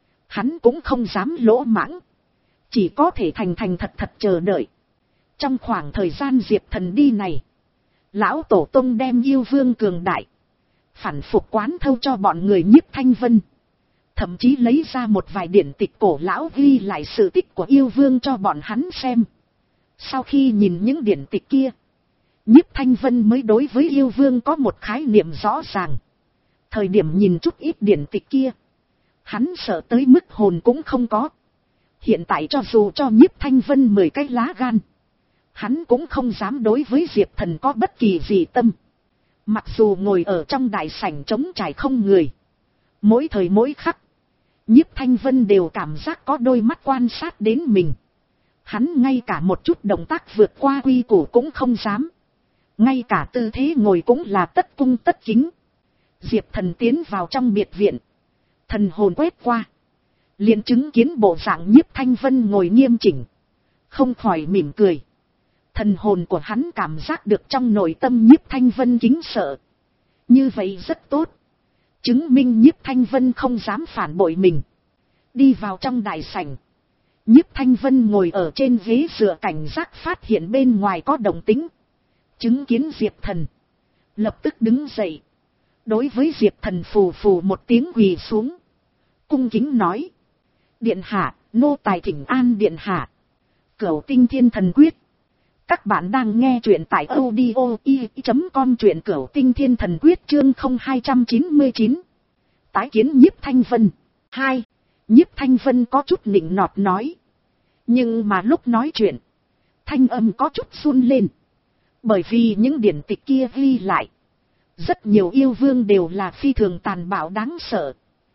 hắn cũng không dám lỗ mãng, chỉ có thể thành thành thật thật chờ đợi. Trong khoảng thời gian Diệp Thần đi này, lão tổ tông đem yêu vương cường đại phản phục quán thâu cho bọn người Nhiếp Thanh Vân. thậm chí lấy ra một vài điển tịch cổ lão ghi lại sự tích của yêu vương cho bọn hắn xem. Sau khi nhìn những điển tịch kia, Nhiếp Thanh Vân mới đối với yêu vương có một khái niệm rõ ràng. Thời điểm nhìn chút ít điển tịch kia, hắn sợ tới mức hồn cũng không có. Hiện tại cho dù cho Nhiếp Thanh Vân mười cái lá gan, hắn cũng không dám đối với Diệp Thần có bất kỳ gì tâm. Mặc dù ngồi ở trong đại sảnh trống trải không người, mỗi thời mỗi khắc, Nhiếp Thanh Vân đều cảm giác có đôi mắt quan sát đến mình. Hắn ngay cả một chút động tác vượt qua quy củ cũng không dám. Ngay cả tư thế ngồi cũng là tất cung tất kính. Diệp Thần tiến vào trong biệt viện, thần hồn quét qua, liền chứng kiến bộ dạng Nhiếp Thanh Vân ngồi nghiêm chỉnh, không khỏi mỉm cười. Thần hồn của hắn cảm giác được trong nội tâm Nhiếp Thanh Vân kính sợ. Như vậy rất tốt, chứng minh Nhiếp Thanh Vân không dám phản bội mình. Đi vào trong đại sảnh, Nhiếp Thanh Vân ngồi ở trên ghế dựa cảnh giác phát hiện bên ngoài có động tĩnh. Chứng kiến Diệp Thần, lập tức đứng dậy, đối với Diệp Thần phù phù một tiếng quỳ xuống, cung kính nói: Điện hạ, nô tài thỉnh an điện hạ. Cửu Tinh Thiên Thần Quyết. Các bạn đang nghe truyện tại audio i chấm com, truyện Cửu Tinh Thiên Thần Quyết chương không hai chín chín. Tái kiến Nhiếp Thanh Vân. Hai. Nhiếp Thanh Vân có chút nịnh nọt nói. Nhưng mà lúc nói chuyện, thanh âm có chút run lên. Bởi vì những điển tịch kia ghi lại, rất nhiều yêu vương đều là phi thường tàn bạo đáng sợ,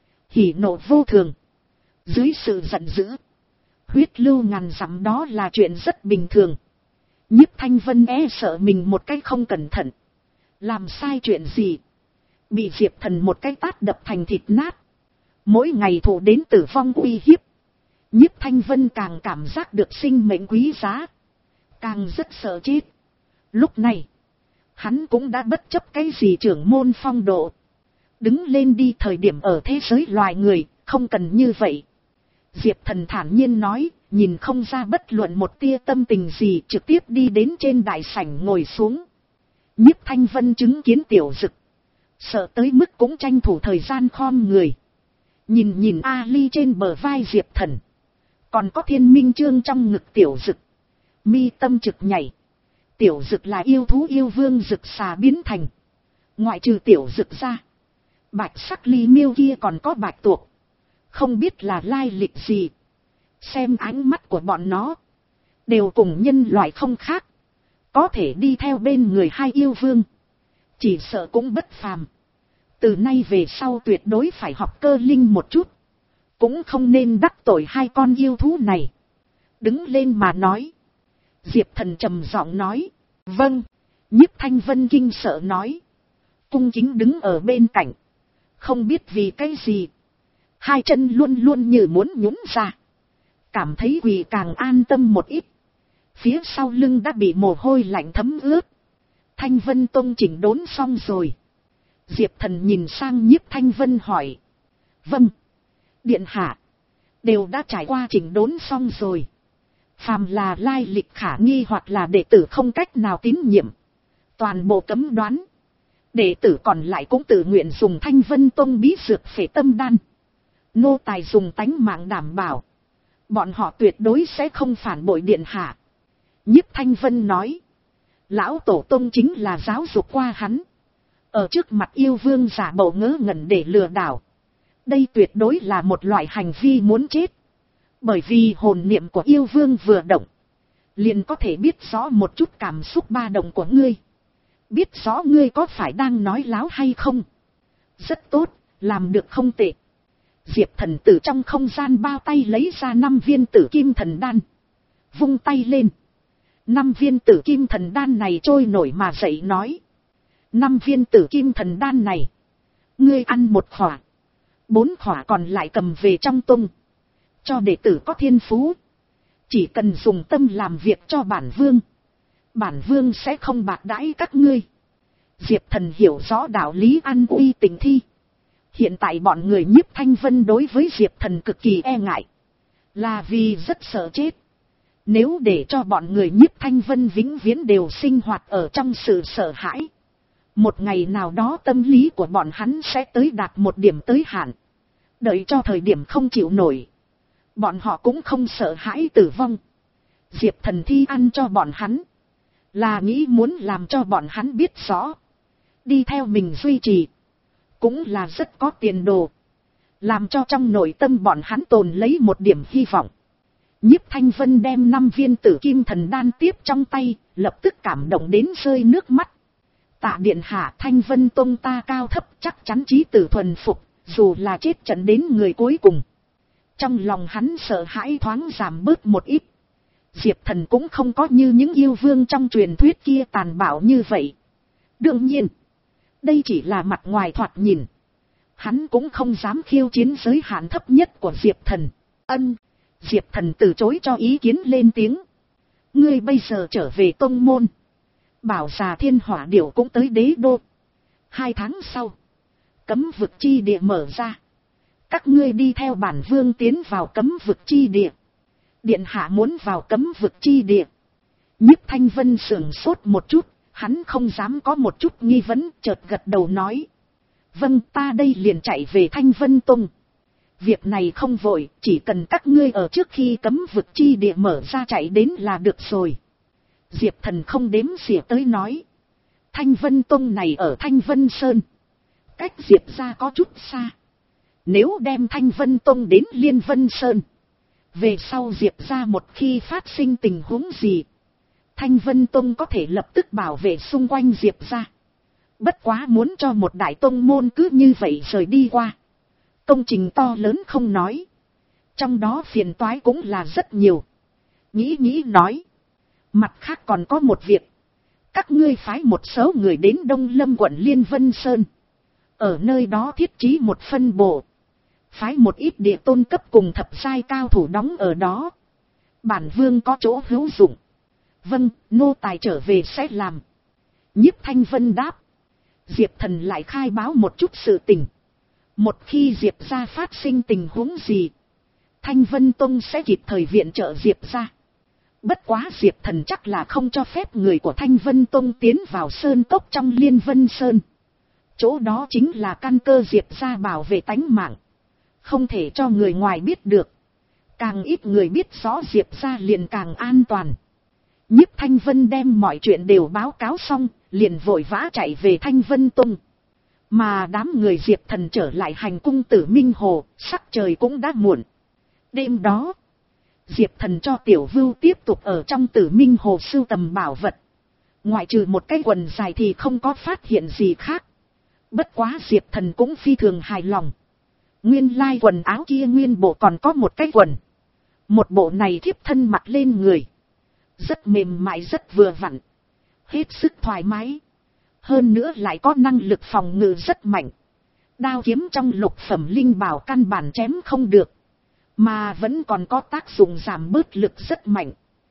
hỉ nộ vô thường. Dưới sự giận dữ, huyết lưu ngàn dặm đó là chuyện rất bình thường. Nhiếp Thanh Vân e sợ mình một cái không cẩn thận, làm sai chuyện gì, bị Diệp Thần một cái tát đập thành thịt nát, mỗi ngày thụ đến tử vong uy hiếp. Nhiếp Thanh Vân càng cảm giác được sinh mệnh quý giá, càng rất sợ chết. Lúc này, hắn cũng đã bất chấp cái gì trưởng môn phong độ. Đứng lên đi, thời điểm ở thế giới loài người, không cần như vậy. Diệp Thần thản nhiên nói, nhìn không ra bất luận một tia tâm tình gì, trực tiếp đi đến trên đại sảnh ngồi xuống. Nhiếp Thanh Vân chứng kiến Tiểu Dực, sợ tới mức cũng tranh thủ thời gian khom người. Nhìn nhìn Ali trên bờ vai Diệp Thần, còn có Thiên Minh Chương trong ngực Tiểu Dực, mi tâm trực nhảy. Tiểu Dực là yêu thú yêu vương Dực xà biến thành. Ngoại trừ Tiểu Dực ra, bạch sắc ly miêu kia còn có bạch tuộc, không biết là lai lịch gì. Xem ánh mắt của bọn nó, đều cùng nhân loại không khác. Có thể đi theo bên người hai yêu vương, chỉ sợ cũng bất phàm. Từ nay về sau tuyệt đối phải học cơ linh một chút, cũng không nên đắc tội hai con yêu thú này. Đứng lên mà nói. Diệp Thần trầm giọng nói. Vâng. Nhiếp Thanh Vân kinh sợ nói. Cung kính đứng ở bên cạnh. Không biết vì cái gì, hai chân luôn luôn như muốn nhũn ra. Cảm thấy quỳ càng an tâm một ít. Phía sau lưng đã bị mồ hôi lạnh thấm ướt. Thanh Vân Tông chỉnh đốn xong rồi. Diệp Thần nhìn sang Nhiếp Thanh Vân hỏi. Vâng. Điện hạ, đều đã trải qua chỉnh đốn xong rồi. Phàm là lai lịch khả nghi hoặc là đệ tử không cách nào tín nhiệm, toàn bộ cấm đoán. Đệ tử còn lại cũng tự nguyện dùng Thanh Vân Tông bí dược phệ tâm đan. Nô tài dùng tánh mạng đảm bảo, bọn họ tuyệt đối sẽ không phản bội điện hạ. Nhiếp Thanh Vân nói. Lão tổ tông chính là giáo dục qua hắn, ở trước mặt yêu vương giả bộ ngớ ngẩn để lừa đảo. Đây tuyệt đối là một loại hành vi muốn chết. Bởi vì hồn niệm của yêu vương vừa động, liền có thể biết rõ một chút cảm xúc ba động của ngươi. Biết rõ ngươi có phải đang nói láo hay không. Rất tốt, làm được không tệ. Diệp Thần từ trong không gian bao tay lấy ra năm viên tử kim thần đan. Vung tay lên. Năm viên tử kim thần đan này trôi nổi mà dậy nói. Năm viên tử kim thần đan này, ngươi ăn một khỏa, bốn khỏa còn lại cầm về trong tung. Cho đệ tử có thiên phú, chỉ cần dùng tâm làm việc cho bản vương, bản vương sẽ không bạc đãi các ngươi. Diệp Thần hiểu rõ đạo lý ăn uy tình thi. Hiện tại bọn người Nhiếp Thanh Vân đối với Diệp Thần cực kỳ e ngại, là vì rất sợ chết. Nếu để cho bọn người Nhiếp Thanh Vân vĩnh viễn đều sinh hoạt ở trong sự sợ hãi, một ngày nào đó tâm lý của bọn hắn sẽ tới đạt một điểm tới hạn. Đợi cho thời điểm không chịu nổi, bọn họ cũng không sợ hãi tử vong. Diệp Thần thi ăn cho bọn hắn, là nghĩ muốn làm cho bọn hắn biết rõ, đi theo mình duy trì, cũng là rất có tiền đồ, làm cho trong nội tâm bọn hắn tồn lấy một điểm hy vọng. Nhiếp Thanh Vân đem năm viên tử kim thần đan tiếp trong tay, lập tức cảm động đến rơi nước mắt. Tạ điện hạ, Thanh Vân Tông ta cao thấp chắc chắn chí tử thuần phục, dù là chết trận đến người cuối cùng. Trong lòng hắn sợ hãi thoáng giảm bớt một ít. Diệp Thần cũng không có như những yêu vương trong truyền thuyết kia tàn bạo như vậy. Đương nhiên, đây chỉ là mặt ngoài thoạt nhìn. Hắn cũng không dám khiêu chiến giới hạn thấp nhất của Diệp Thần. Ân, Diệp Thần từ chối cho ý kiến lên tiếng. Ngươi bây giờ trở về tông môn. Bảo già thiên hỏa điểu cũng tới đế đô. Hai tháng sau, cấm vực chi địa mở ra. Các ngươi đi theo bản vương tiến vào cấm vực chi địa. Điện hạ muốn vào cấm vực chi địa. Nhiếp Thanh Vân sửng sốt một chút, hắn không dám có một chút nghi vấn, chợt gật đầu nói. Vâng, ta đây liền chạy về Thanh Vân Tông. Việc này không vội, chỉ cần các ngươi ở trước khi cấm vực chi địa mở ra chạy đến là được rồi. Diệp Thần không đếm xỉa tới nói. Thanh Vân Tông này ở Thanh Vân Sơn, cách Diệp ra có chút xa. Nếu đem Thanh Vân Tông đến Liên Vân Sơn, về sau Diệp ra một khi phát sinh tình huống gì, Thanh Vân Tông có thể lập tức bảo vệ xung quanh Diệp ra. Bất quá muốn cho một đại tông môn cứ như vậy rời đi qua, công trình to lớn không nói, trong đó phiền toái cũng là rất nhiều. Nghĩ nghĩ nói, mặt khác còn có một việc, các ngươi phái một số người đến Đông Lâm quận Liên Vân Sơn, ở nơi đó thiết trí một phân bộ, phái một ít địa tôn cấp cùng thập giai cao thủ đóng ở đó. Bản vương có chỗ hữu dụng. Vâng, nô tài trở về sẽ làm. Nhiếp Thanh Vân đáp. Diệp Thần lại khai báo một chút sự tình. Một khi Diệp ra phát sinh tình huống gì, Thanh Vân Tông sẽ kịp thời viện trợ Diệp ra. Bất quá Diệp Thần chắc là không cho phép người của Thanh Vân Tông tiến vào sơn cốc trong Liên Vân Sơn. Chỗ đó chính là căn cơ Diệp ra bảo vệ tánh mạng, không thể cho người ngoài biết được. Càng ít người biết rõ Diệp ra liền càng an toàn. Nhiếp Thanh Vân đem mọi chuyện đều báo cáo xong, liền vội vã chạy về Thanh Vân Tông. Mà đám người Diệp Thần trở lại hành cung Tử Minh Hồ, sắc trời cũng đã muộn. Đêm đó, Diệp Thần cho Tiểu Vưu tiếp tục ở trong Tử Minh Hồ sưu tầm bảo vật. Ngoại trừ một cái quần dài thì không có phát hiện gì khác. Bất quá Diệp Thần cũng phi thường hài lòng. Nguyên lai quần áo kia nguyên bộ còn có một cái quần. Một bộ này thiếp thân mặc lên người, rất mềm mại, rất vừa vặn, hết sức thoải mái. Hơn nữa lại có năng lực phòng ngự rất mạnh. Đao kiếm trong lục phẩm linh bảo căn bản chém không được, mà vẫn còn có tác dụng giảm bớt lực rất mạnh.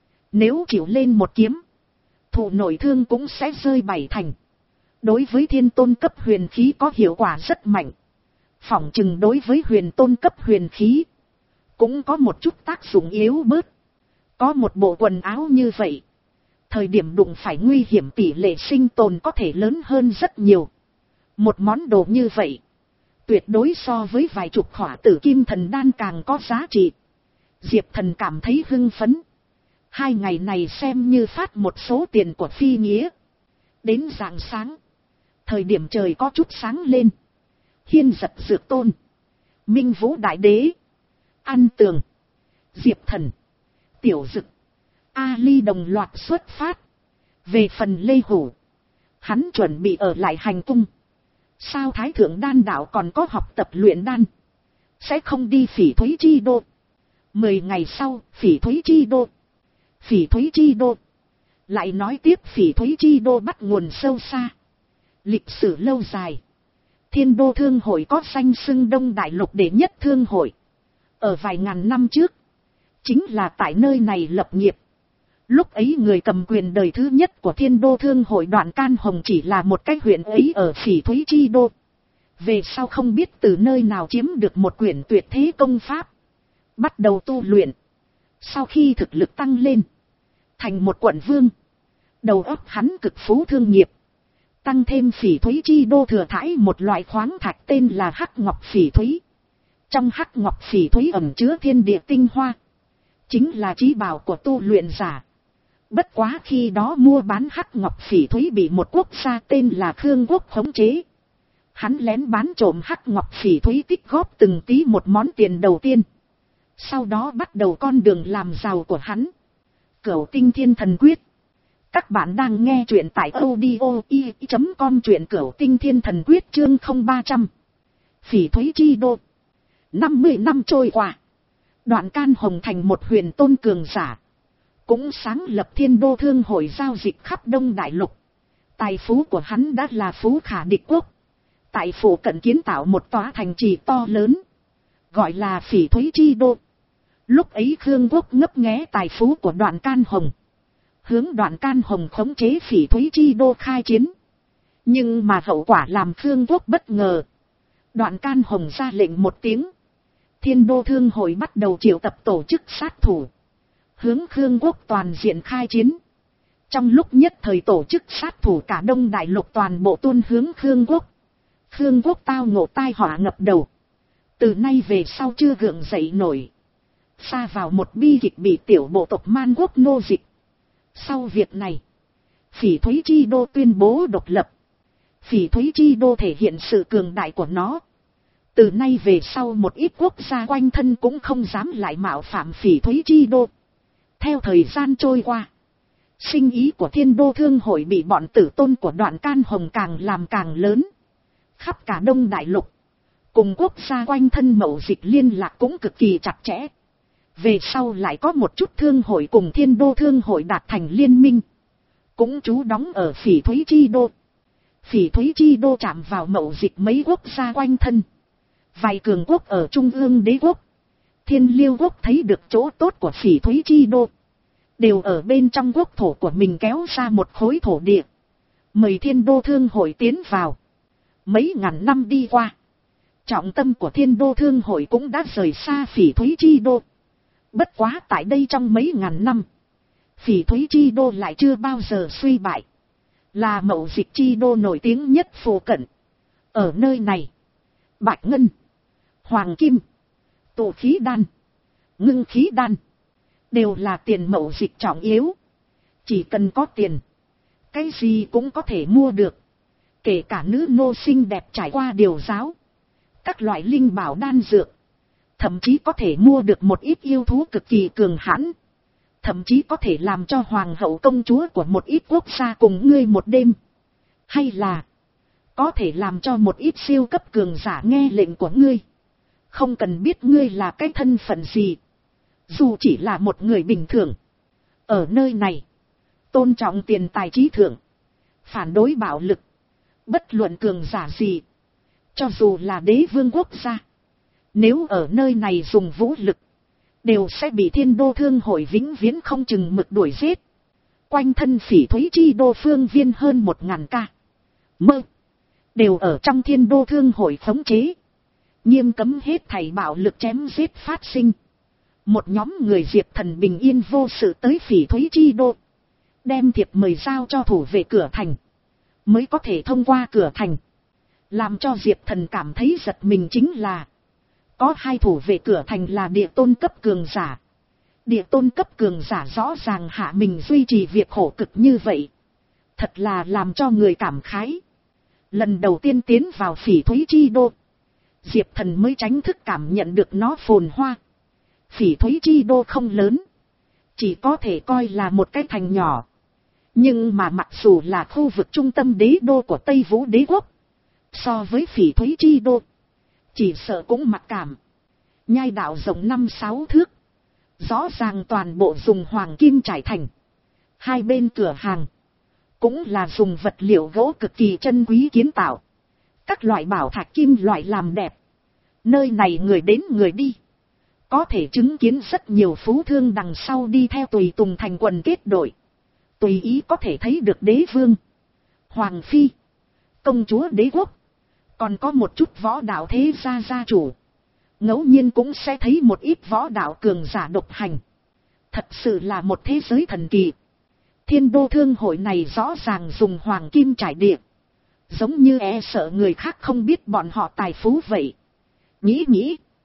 Nếu chịu lên một kiếm, thủ nội thương cũng sẽ rơi bảy thành. Đối với thiên tôn cấp huyền khí có hiệu quả rất mạnh. Phỏng chừng đối với huyền tôn cấp huyền khí cũng có một chút tác dụng yếu bớt. Có một bộ quần áo như vậy, thời điểm đụng phải nguy hiểm tỷ lệ sinh tồn có thể lớn hơn rất nhiều. Một món đồ như vậy, tuyệt đối so với vài chục khỏa tử kim thần đan càng có giá trị. Diệp Thần cảm thấy hưng phấn. Hai ngày này xem như phát một số tiền của phi nghĩa. Đến rạng sáng, thời điểm trời có chút sáng lên, Hiên Giật Dược Tôn, Minh Vũ Đại Đế, An Tường, Diệp Thần, Tiểu Dực, A Ly đồng loạt xuất phát. Về phần Lê Hủ, hắn chuẩn bị ở lại hành cung. Sao Thái Thượng Đan Đạo còn có học tập luyện đan, sẽ không đi Phỉ Thúy Chi Đô. Mười ngày sau, Phỉ Thúy Chi Đô. Phỉ Thúy Chi Đô. Lại nói tiếp, Phỉ Thúy Chi Đô bắt nguồn sâu xa, lịch sử lâu dài. Thiên Đô Thương Hội có danh xưng Đông Đại Lục đệ nhất thương hội. Ở vài ngàn năm trước, chính là tại nơi này lập nghiệp. Lúc ấy người cầm quyền đời thứ nhất của Thiên Đô Thương Hội Đoạn Can Hồng chỉ là một cái huyện ấy ở Phỉ Thúy Chi Đô. Về sau không biết từ nơi nào chiếm được một quyển tuyệt thế công pháp, bắt đầu tu luyện. Sau khi thực lực tăng lên, thành một quận vương. Đầu óc hắn cực phú thương nghiệp. Tăng thêm Phỉ Thúy Chi Đô thừa thãi một loại khoáng thạch tên là Hắc Ngọc Phỉ Thúy. Trong hắc ngọc phỉ thúy ẩn chứa thiên địa tinh hoa, chính là trí bảo của tu luyện giả. Bất quá khi đó mua bán hắc ngọc phỉ thúy bị một quốc gia tên là Khương Quốc khống chế. Hắn lén bán trộm hắc ngọc phỉ thúy tích góp từng tí một món tiền đầu tiên. Sau đó bắt đầu con đường làm giàu của hắn. Cửu Tinh Thiên Thần Quyết. Các bạn đang nghe truyện tại audio i chấm com, truyện Cửu Tinh Thiên Thần Quyết chương không ba trăm. Phỉ thúy chi đô. năm mươi năm trôi qua, Đoạn Can Hồng thành một huyền tôn cường giả, cũng sáng lập Thiên Đô Thương hội giao dịch khắp Đông Đại Lục. Tài phú của hắn đã là phú khả địch quốc. Tại phủ cận kiến tạo một tòa thành trì to lớn, gọi là Phỉ thúy chi đô. Lúc ấy Khương Quốc ngấp nghé tài phú của Đoạn Can Hồng, hướng Đoạn Can Hồng khống chế Phỉ thúy chi đô khai chiến. Nhưng mà hậu quả làm Khương Quốc bất ngờ. Đoạn Can Hồng ra lệnh một tiếng, Thiên Đô Thương hội bắt đầu triệu tập tổ chức sát thủ, hướng Khương Quốc toàn diện khai chiến. Trong lúc nhất thời tổ chức sát thủ cả Đông Đại Lục toàn bộ tuôn hướng Khương Quốc. Khương Quốc tao ngộ tai họa ngập đầu, từ nay về sau chưa gượng dậy nổi, sa vào một bi kịch bị tiểu bộ tộc Man Quốc nô dịch. Sau việc này, Phỉ thúy chi đô tuyên bố độc lập. Phỉ thúy chi đô thể hiện sự cường đại của nó. Từ nay về sau một ít quốc gia quanh thân cũng không dám lại mạo phạm Phỉ thúy chi đô. Theo thời gian trôi qua, sinh ý của Thiên Đô Thương hội bị bọn tử tôn của Đoạn Can Hồng càng làm càng lớn. Khắp cả Đông Đại Lục, cùng quốc gia quanh thân mậu dịch liên lạc cũng cực kỳ chặt chẽ. Về sau lại có một chút thương hội cùng Thiên Đô Thương hội đạt thành liên minh, cũng trú đóng ở Phỉ thúy chi đô. Phỉ thúy chi đô chạm vào mậu dịch mấy quốc gia quanh thân. Vài cường quốc ở Trung ương đế quốc, Thiên Liêu quốc thấy được chỗ tốt của Phỉ thúy chi đô, đều ở bên trong quốc thổ của mình kéo ra một khối thổ địa, mời Thiên Đô Thương hội tiến vào. Mấy ngàn năm đi qua, trọng tâm của Thiên Đô Thương hội cũng đã rời xa Phỉ thúy chi đô. Bất quá tại đây trong mấy ngàn năm, Phỉ thúy chi đô lại chưa bao giờ suy bại, là mậu dịch chi đô nổi tiếng nhất phổ cận. Ở nơi này, bạch ngân, hoàng kim, tụ khí đan, ngưng khí đan, đều là tiền mậu dịch trọng yếu. Chỉ cần có tiền, cái gì cũng có thể mua được. Kể cả nữ nô xinh đẹp trải qua điều giáo, các loại linh bảo đan dược, thậm chí có thể mua được một ít yêu thú cực kỳ cường hãn. Thậm chí có thể làm cho hoàng hậu công chúa của một ít quốc gia cùng ngươi một đêm. Hay là có thể làm cho một ít siêu cấp cường giả nghe lệnh của ngươi, không cần biết ngươi là cái thân phận gì, dù chỉ là một người bình thường. Ở nơi này, tôn trọng tiền tài trí thượng, phản đối bạo lực. Bất luận cường giả gì, cho dù là đế vương quốc gia, nếu ở nơi này dùng vũ lực, đều sẽ bị Thiên Đô Thương hội vĩnh viễn không chừng mực đuổi giết. Quanh thân Phỉ thúy chi đô phương viên hơn một ngàn ca mơ, đều ở trong Thiên Đô Thương hội khống chế, nghiêm cấm hết thảy bạo lực chém giết phát sinh. Một nhóm người Diệp Thần bình yên vô sự tới Phỉ thúy chi đô, đem thiệp mời giao cho thủ vệ cửa thành, mới có thể thông qua cửa thành. Làm cho Diệp Thần cảm thấy giật mình chính là, có hai thủ vệ cửa thành là địa tôn cấp cường giả. Địa tôn cấp cường giả rõ ràng hạ mình duy trì việc khổ cực như vậy, thật là làm cho người cảm khái. Lần đầu tiên tiến vào Phỉ thúy chi đô, Diệp Thần mới chính thức cảm nhận được nó phồn hoa. Phỉ thúy chi đô không lớn, chỉ có thể coi là một cái thành nhỏ. Nhưng mà mặc dù là khu vực trung tâm đế đô của Tây Vũ đế quốc, so với Phỉ thúy chi đô, chỉ sợ cũng mặc cảm. Nhai đạo rộng năm sáu thước, rõ ràng toàn bộ dùng hoàng kim trải thành. Hai bên cửa hàng cũng là dùng vật liệu gỗ cực kỳ chân quý kiến tạo, các loại bảo thạch kim loại làm đẹp. Nơi này người đến người đi, có thể chứng kiến rất nhiều phú thương đằng sau đi theo tùy tùng thành quần kết đội, tùy ý có thể thấy được đế vương, hoàng phi, công chúa đế quốc, còn có một chút võ đạo thế gia gia chủ. Ngẫu nhiên cũng sẽ thấy một ít võ đạo cường giả độc hành. Thật sự là một thế giới thần kỳ. Thiên Đô Thương hội này rõ ràng dùng hoàng kim trải địa, giống như e sợ người khác không biết bọn họ tài phú vậy. Nghĩ nghĩ,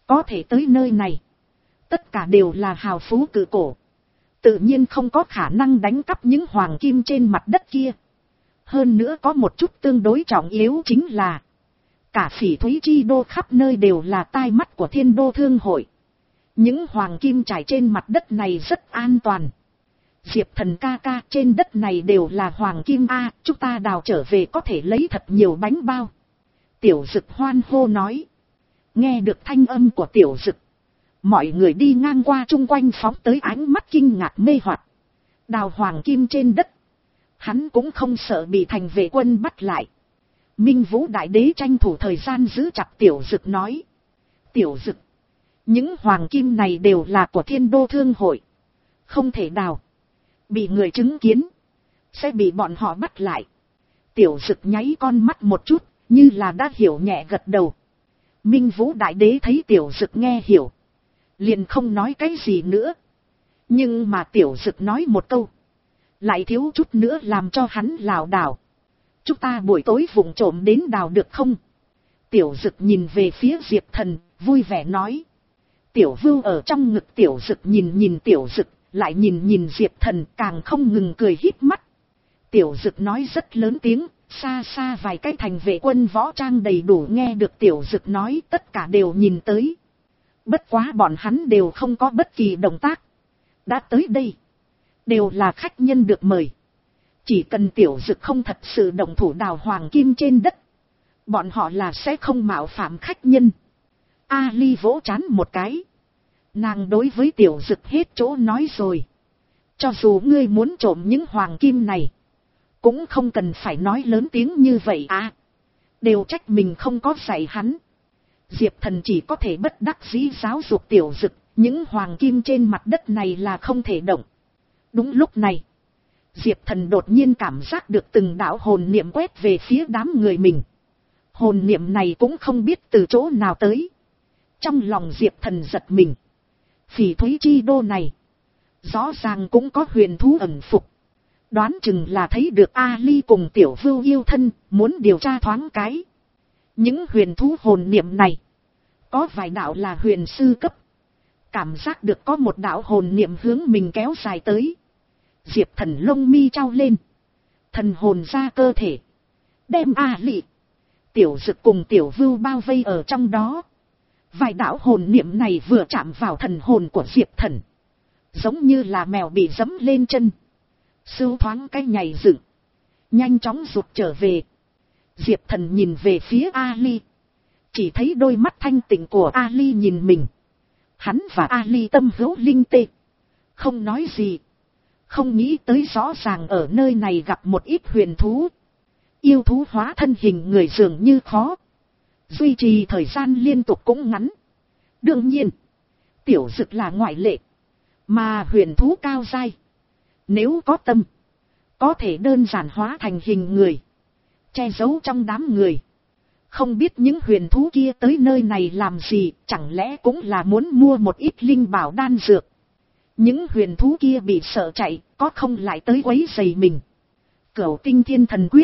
Có thể tới nơi này, tất cả đều là hào phú cự cổ. Tự nhiên không có khả năng đánh cắp những hoàng kim trên mặt đất kia. Hơn nữa có một chút tương đối trọng yếu chính là, cả Phỉ Thúy chi đô khắp nơi đều là tai mắt của Thiên Đô Thương hội. Những hoàng kim trải trên mặt đất này rất an toàn. Diệp Thần ca ca, trên đất này đều là hoàng kim a, chúng ta đào trở về có thể lấy thật nhiều bánh bao. Tiểu Dực hoan hô nói. Nghe được thanh âm của Tiểu Dực, mọi người đi ngang qua chung quanh phóng tới ánh mắt kinh ngạc mê hoặc. Đào hoàng kim trên đất, hắn cũng không sợ bị thành vệ quân bắt lại. Minh Vũ Đại Đế tranh thủ thời gian giữ chặt Tiểu Dực nói. Tiểu Dực, những hoàng kim này đều là của Thiên Đô Thương hội, không thể đào. Bị người chứng kiến, sẽ bị bọn họ bắt lại. Tiểu Dực nháy con mắt một chút, như là đã hiểu nhẹ gật đầu. Minh Vũ Đại Đế thấy Tiểu Dực nghe hiểu, liền không nói cái gì nữa. Nhưng mà Tiểu Dực nói một câu, lại thiếu chút nữa làm cho hắn lảo đảo. Chúng ta buổi tối vụng trộm đến đào được không? Tiểu Dực nhìn về phía Diệp Thần, vui vẻ nói. Tiểu Vưu ở trong ngực Tiểu Dực nhìn nhìn Tiểu Dực, lại nhìn nhìn Diệp Thần, càng không ngừng cười híp mắt. Tiểu Dực nói rất lớn tiếng, xa xa vài cái thành vệ quân võ trang đầy đủ nghe được Tiểu Dực nói, tất cả đều nhìn tới. Bất quá bọn hắn đều không có bất kỳ động tác. Đã tới đây, đều là khách nhân được mời. Chỉ cần Tiểu Dực không thật sự động thủ đào hoàng kim trên đất, bọn họ là sẽ không mạo phạm khách nhân. A Ly vỗ trán một cái. Nàng đối với Tiểu Dực hết chỗ nói rồi. Cho dù ngươi muốn trộm những hoàng kim này, cũng không cần phải nói lớn tiếng như vậy à. Đều trách mình không có dạy hắn. Diệp Thần chỉ có thể bất đắc dĩ giáo dục Tiểu Dực, những hoàng kim trên mặt đất này là không thể động. Đúng lúc này, Diệp Thần đột nhiên cảm giác được từng đạo hồn niệm quét về phía đám người mình. Hồn niệm này cũng không biết từ chỗ nào tới. Trong lòng Diệp Thần giật mình. Phỉ Thúy chi đô này, rõ ràng cũng có huyền thú ẩn phục. Đoán chừng là thấy được A Ly cùng Tiểu Vưu yêu thân, muốn điều tra thoáng cái. Những huyền thú hồn niệm này, có vài đạo là huyền sư cấp. Cảm giác được có một đạo hồn niệm hướng mình kéo dài tới. Diệp Thần lông mi trao lên, thần hồn ra cơ thể, đem A Ly, Tiểu Dực cùng Tiểu Vưu bao vây ở trong đó. Vài đạo hồn niệm này vừa chạm vào thần hồn của Diệp Thần, giống như là mèo bị giẫm lên chân, sưu thoáng cái nhảy dựng, nhanh chóng rụt trở về. Diệp Thần nhìn về phía A Ly, chỉ thấy đôi mắt thanh tịnh của A Ly nhìn mình. Hắn và A Ly tâm hữu linh tê, không nói gì. Không nghĩ tới rõ ràng ở nơi này gặp một ít huyền thú. Yêu thú hóa thân hình người dường như khó, duy trì thời gian liên tục cũng ngắn. Đương nhiên, Tiểu Dực là ngoại lệ. Mà huyền thú cao dai, nếu có tâm, có thể đơn giản hóa thành hình người, che giấu trong đám người. Không biết những huyền thú kia tới nơi này làm gì, chẳng lẽ cũng là muốn mua một ít linh bảo đan dược. Những huyền thú kia bị sợ chạy, có không lại tới quấy rầy mình. Cửu Tinh Thiên Thần Quyết